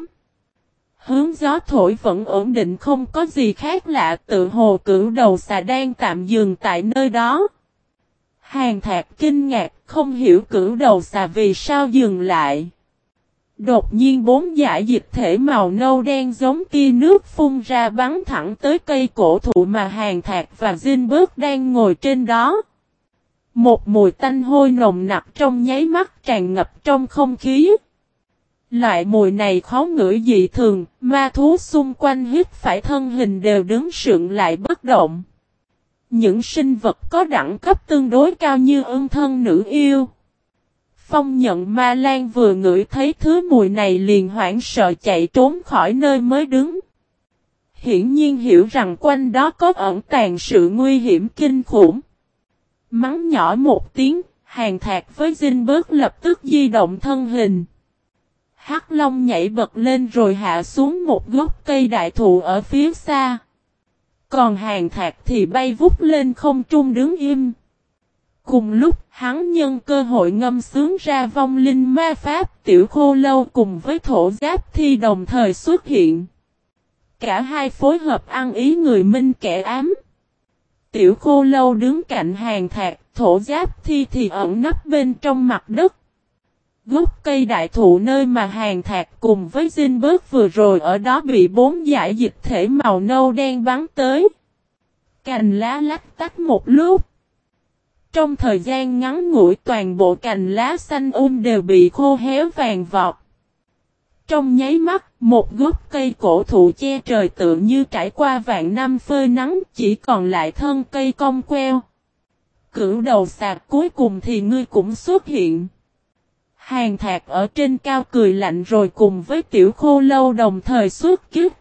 Hướng gió thổi vẫn ổn định, không có gì khác lạ, tự hồ cửu đầu xà đang tạm dừng tại nơi đó. Hàn Thạc kinh ngạc, không hiểu cửu đầu xà vì sao dừng lại. Đột nhiên 4 dải dịch thể màu nâu đen giống kia nước phun ra bắn thẳng tới cây cổ thụ mà Hàn Thạc và Dinh bớt đang ngồi trên đó. Một mùi tanh hôi nồng nặc trong nháy mắt tràn ngập trong không khí. Loại mùi này khó ngửi dị thường, ma thú xung quanh hít phải thân hình đều đứng sững lại bất động. Những sinh vật có đẳng cấp tương đối cao như ưng thân nữ yêu. Phong Nhận Ma Lan vừa ngửi thấy thứ mùi này liền hoảng sợ chạy trốn khỏi nơi mới đứng. Hiển nhiên hiểu rằng quanh đó có ẩn tàng sự nguy hiểm kinh khủng. Mắng nhỏ một tiếng, Hàn Thạc với Dinh bớt lập tức di động thân hình. Hắc Long nhảy bật lên rồi hạ xuống một gốc cây đại thụ ở phía xa. Còn Hàn Thạc thì bay vút lên không trung đứng im. Cùng lúc hắn nhân cơ hội ngâm sướng ra vong linh ma pháp, Tiểu Khô Lâu cùng với Thổ Giáp Thi đồng thời xuất hiện. Cả hai phối hợp ăn ý người minh kẻ ám. Tiểu Khô Lâu đứng cạnh Hàn Thạc, Thổ Giáp Thi thì ẩn nấp bên trong mặt đất. Gốc cây đại thụ nơi mà Hàn Thạc cùng với Dinh bớt vừa rồi ở đó bị 4 dải dịch thể màu nâu đen bắn tới. Cành lá lách tách một lúc. Trong thời gian ngắn ngủi toàn bộ cành lá xanh đều bị khô héo vàng vọt. Trong nháy mắt, một gốc cây cổ thụ che trời tựa như trải qua vạn năm phơi nắng, chỉ còn lại thân cây cong queo. Cửu đầu xà, cuối cùng thì ngươi cũng xuất hiện. Hàn Thạc ở trên cao cười lạnh rồi cùng với Tiểu Khô Lâu đồng thời xuất kích.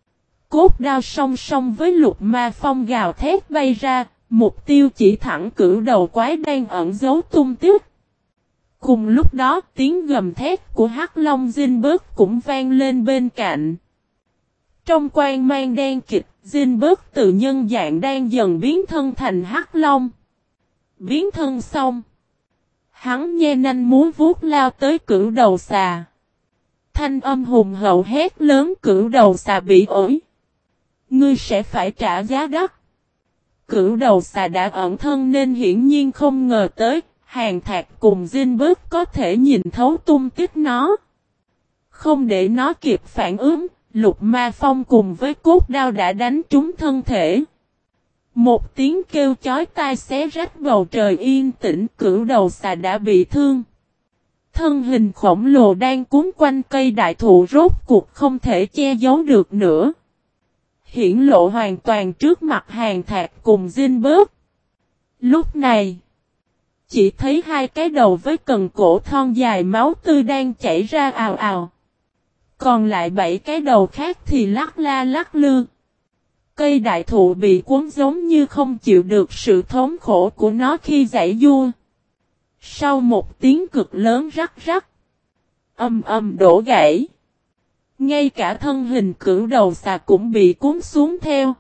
Cốt đao song song với Lục Ma Phong gào thét bay ra, mục tiêu chỉ thẳng cửu đầu quái đang ẩn giấu tung tích. Cùng lúc đó tiếng gầm thét của Hắc Long Zinberg cũng vang lên bên cạnh. Trong quang mang đen kịt, Zinberg từ nhân dạng đang dần biến thân thành Hắc Long. Biến thân xong, hắn nhe nanh múa vuốt lao tới cửu đầu xà. Thanh âm hùng hậu hét lớn, cửu đầu xà bị ổi. Ngươi sẽ phải trả giá đắt. Cửu đầu xà đã ẩn thân nên hiển nhiên không ngờ tới, Hàn Thạc cùng Zinberg có thể nhìn thấu tung tích nó. Không để nó kịp phản ứng, Lục Ma Phong cùng với cốt đao đã đánh trúng thân thể. Một tiếng kêu chói tai xé rách bầu trời yên tĩnh, cửu đầu xà đã bị thương. Thân hình khổng lồ đang cuốn quanh cây đại thụ rốt cuộc không thể che giấu được nữa. Hiển lộ hoàn toàn trước mặt Hàn Thạc cùng Zinberg. Lúc này, chỉ thấy hai cái đầu với cần cổ thon dài máu tươi đang chảy ra ào ào. Còn lại 7 cái đầu khác thì lắc la lắc lư. Cây đại thụ bị cuốn giống như không chịu được sự thống khổ của nó khi giãy giụa. Sau một tiếng cực lớn rắc rắc, ầm ầm đổ gãy. Ngay cả thân hình cửu đầu xà cũng bị cuốn xuống theo.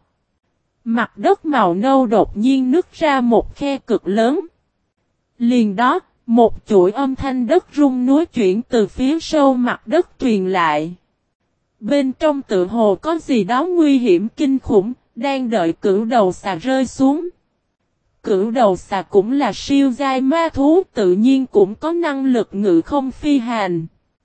Mặt đất màu nâu đột nhiên nứt ra một khe cực lớn. Liền đó, một chuỗi âm thanh đất rung núi chuyển từ phía sâu mặt đất truyền lại. Bên trong tự hồ có gì đó nguy hiểm kinh khủng, đang đợi cửu đầu xà rơi xuống. Cửu đầu xà cũng là siêu giai ma thú, tự nhiên cũng có năng lực ngự không phi hành.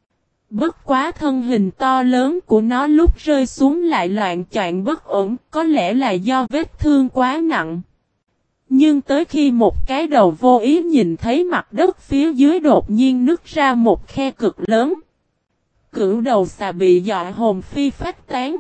Bất quá thân hình to lớn của nó lúc rơi xuống lại loạn choạng bất ổn, có lẽ là do vết thương quá nặng. Nhưng tới khi một cái đầu vô ý nhìn thấy mặt đất phía dưới đột nhiên nứt ra một khe cực lớn. Cửu đầu xà bị dọa hồn phi phách tán.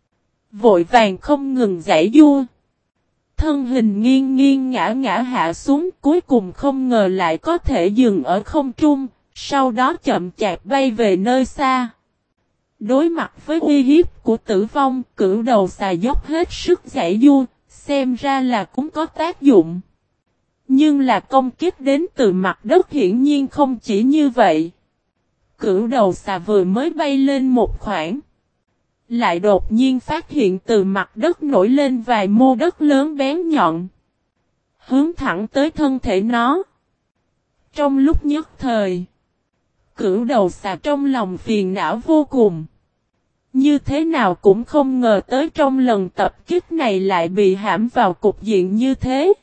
Vội vàng không ngừng giãy giụa. Thân hình nghiêng nghiêng ngã ngã hạ xuống, cuối cùng không ngờ lại có thể dừng ở không trung, sau đó chậm chạp bay về nơi xa. Đối mặt với uy hiếp của tử vong, cửu đầu xà dốc hết sức giãy giụa, xem ra là cũng có tác dụng. Nhưng là công kích đến từ mặt đất hiển nhiên không chỉ như vậy. Cửu đầu xà vừa mới bay lên một khoảng, lại đột nhiên phát hiện từ mặt đất nổi lên vài mô đất lớn bén nhọn, hướng thẳng tới thân thể nó. Trong lúc nhất thời, cửu đầu xà trong lòng phiền não vô cùng. Như thế nào cũng không ngờ tới trong lần tập kích này lại bị hãm vào cục diện như thế.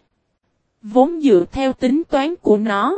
Vốn dựa theo tính toán của nó,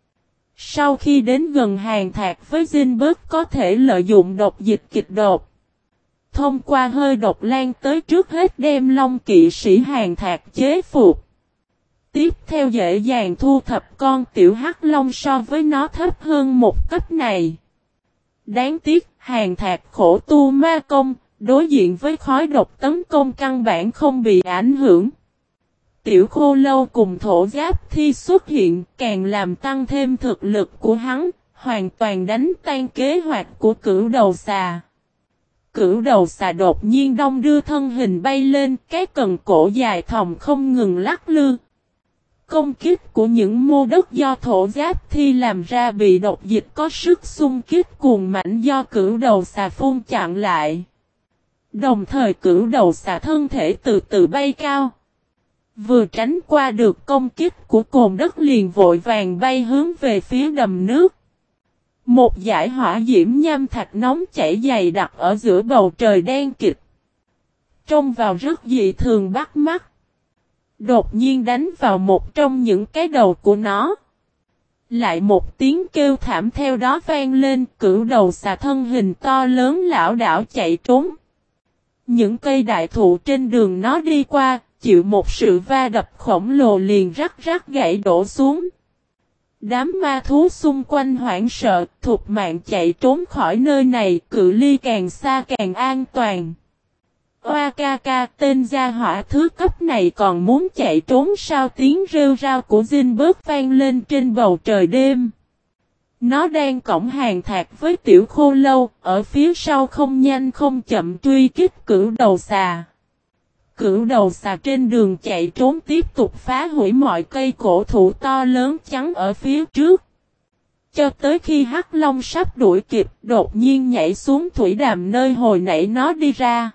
sau khi đến gần Hàn Thạc với Zinberg có thể lợi dụng độc dịch kịch độc. Thông qua hơi độc lan tới trước hết đem Long kỵ sĩ Hàn Thạc chế phục. Tiếp theo dễ dàng thu thập con tiểu hắc long so với nó thấp hơn một cấp này. Đáng tiếc Hàn Thạc khổ tu ma công, đối diện với khói độc tấn công căn bản không bị ảnh hưởng. Tiểu Khô Lâu cùng Thổ Giáp Thi xuất hiện càng làm tăng thêm thực lực của hắn, hoàn toàn đánh tan kế hoạch của cửu đầu xà. Cửu đầu xà đột nhiên đong đưa thân hình bay lên, cái cần cổ dài thòng không ngừng lắc lư. Công kích của những mô đất do Thổ Giáp Thi làm ra bị độc dịch có sức xung kích cuồng mạnh do cửu đầu xà phun chặn lại. Đồng thời cửu đầu xà thân thể từ từ bay cao. Vừa tránh qua được công kích của cồn đất liền vội vàng bay hướng về phía đầm nước. Một dải hỏa diễm nham thạch nóng chảy dày đặc ở giữa bầu trời đen kịt. Trông vào rất dị thường bắt mắt. Đột nhiên đánh vào một trong những cái đầu của nó. Lại một tiếng kêu thảm theo đó vang lên, cửu đầu xà thân hình to lớn lảo đảo chạy trốn. Những cây đại thụ trên đường nó đi qua, chịu một sự va đập khổng lồ liền rắc rắc gãy đổ xuống. Đám ma thú xung quanh hoảng sợ, thục mạng chạy trốn khỏi nơi này, cự ly càng xa càng an toàn. Oa ca ca, tên gia hỏa thứ cấp này còn muốn chạy trốn sao? Tiếng rêu rao của Zinberg vang lên trên bầu trời đêm. Nó đang cõng Hàn Thạc với Tiểu Khô Lâu, ở phía sau không nhanh không chậm truy kích Cửu Đầu Xà. Cửu Đầu Xà trên đường chạy trốn tiếp tục phá hủy mọi cây cổ thụ to lớn trắng ở phía trước. Cho tới khi Hắc Long sắp đuổi kịp, đột nhiên nhảy xuống thủy đàm nơi hồi nãy nó đi ra.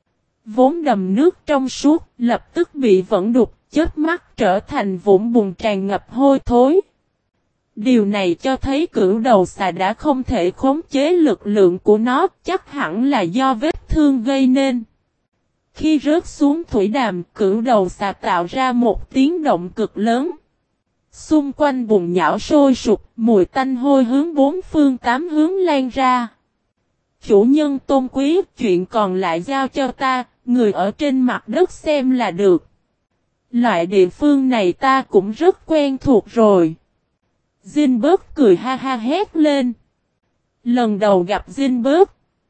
Vốn đầm nước trong suốt, lập tức bị vẫn đục, chớp mắt trở thành vũng bùn tràn ngập hôi thối. Điều này cho thấy Cửu Đầu Xà đã không thể khống chế lực lượng của nó, chắc hẳn là do vết thương gây nên. Khi rớt xuống thủy đàm, Cửu Đầu Xà tạo ra một tiếng động cực lớn. Xung quanh bùn nhão sôi sục, mùi tanh hôi hướng bốn phương tám hướng lan ra. Chủ nhân tôn quý, chuyện còn lại giao cho ta, người ở trên mặt đất xem là được. Loại địa phương này ta cũng rất quen thuộc rồi. Zinberg cười ha ha hét lên. Lần đầu gặp Zinberg,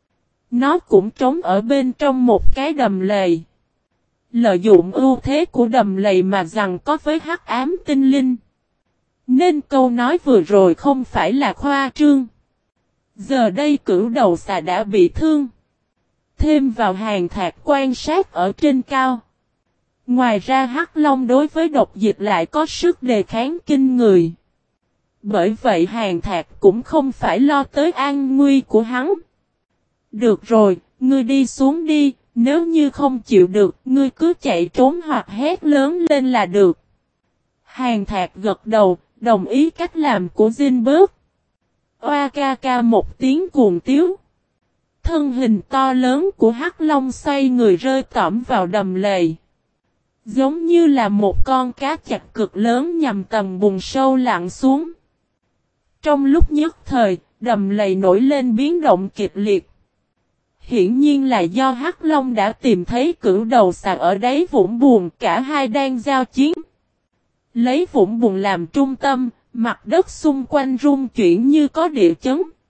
nó cũng trốn ở bên trong một cái đầm lầy. Lợi dụng ưu thế của đầm lầy mà rằng có với hắc ám tinh linh. Nên câu nói vừa rồi không phải là khoa trương. Giờ đây Cửu Đầu Xà đã bị thương. Thêm vào Hàn Thạc quan sát ở trên cao. Ngoài ra Hắc Long đối với độc dịch lại có sức đề kháng kinh người. Bởi vậy Hàn Thạc cũng không phải lo tới an nguy của hắn. Được rồi, ngươi đi xuống đi, nếu như không chịu được, ngươi cứ chạy trốn hoặc hét lớn lên là được. Hàn Thạc gật đầu, đồng ý cách làm của Zinberg. Oa ca ca một tiếng cuồng tiếu. Thân hình to lớn của Hắc Long xoay người rơi tõm vào đầm lầy. Giống như là một con cá chạch cực lớn nhằm tầng bùn sâu lặn xuống. Trong lúc nhất thời, đầm lầy nổi lên biến động kịch liệt. Hiển nhiên là do Hắc Long đã tìm thấy Cửu Đầu Xà ở đáy vũng bùn, cả hai đang giao chiến. Lấy vũng bùn làm trung tâm, mặt đất xung quanh rung chuyển như có địa chấn.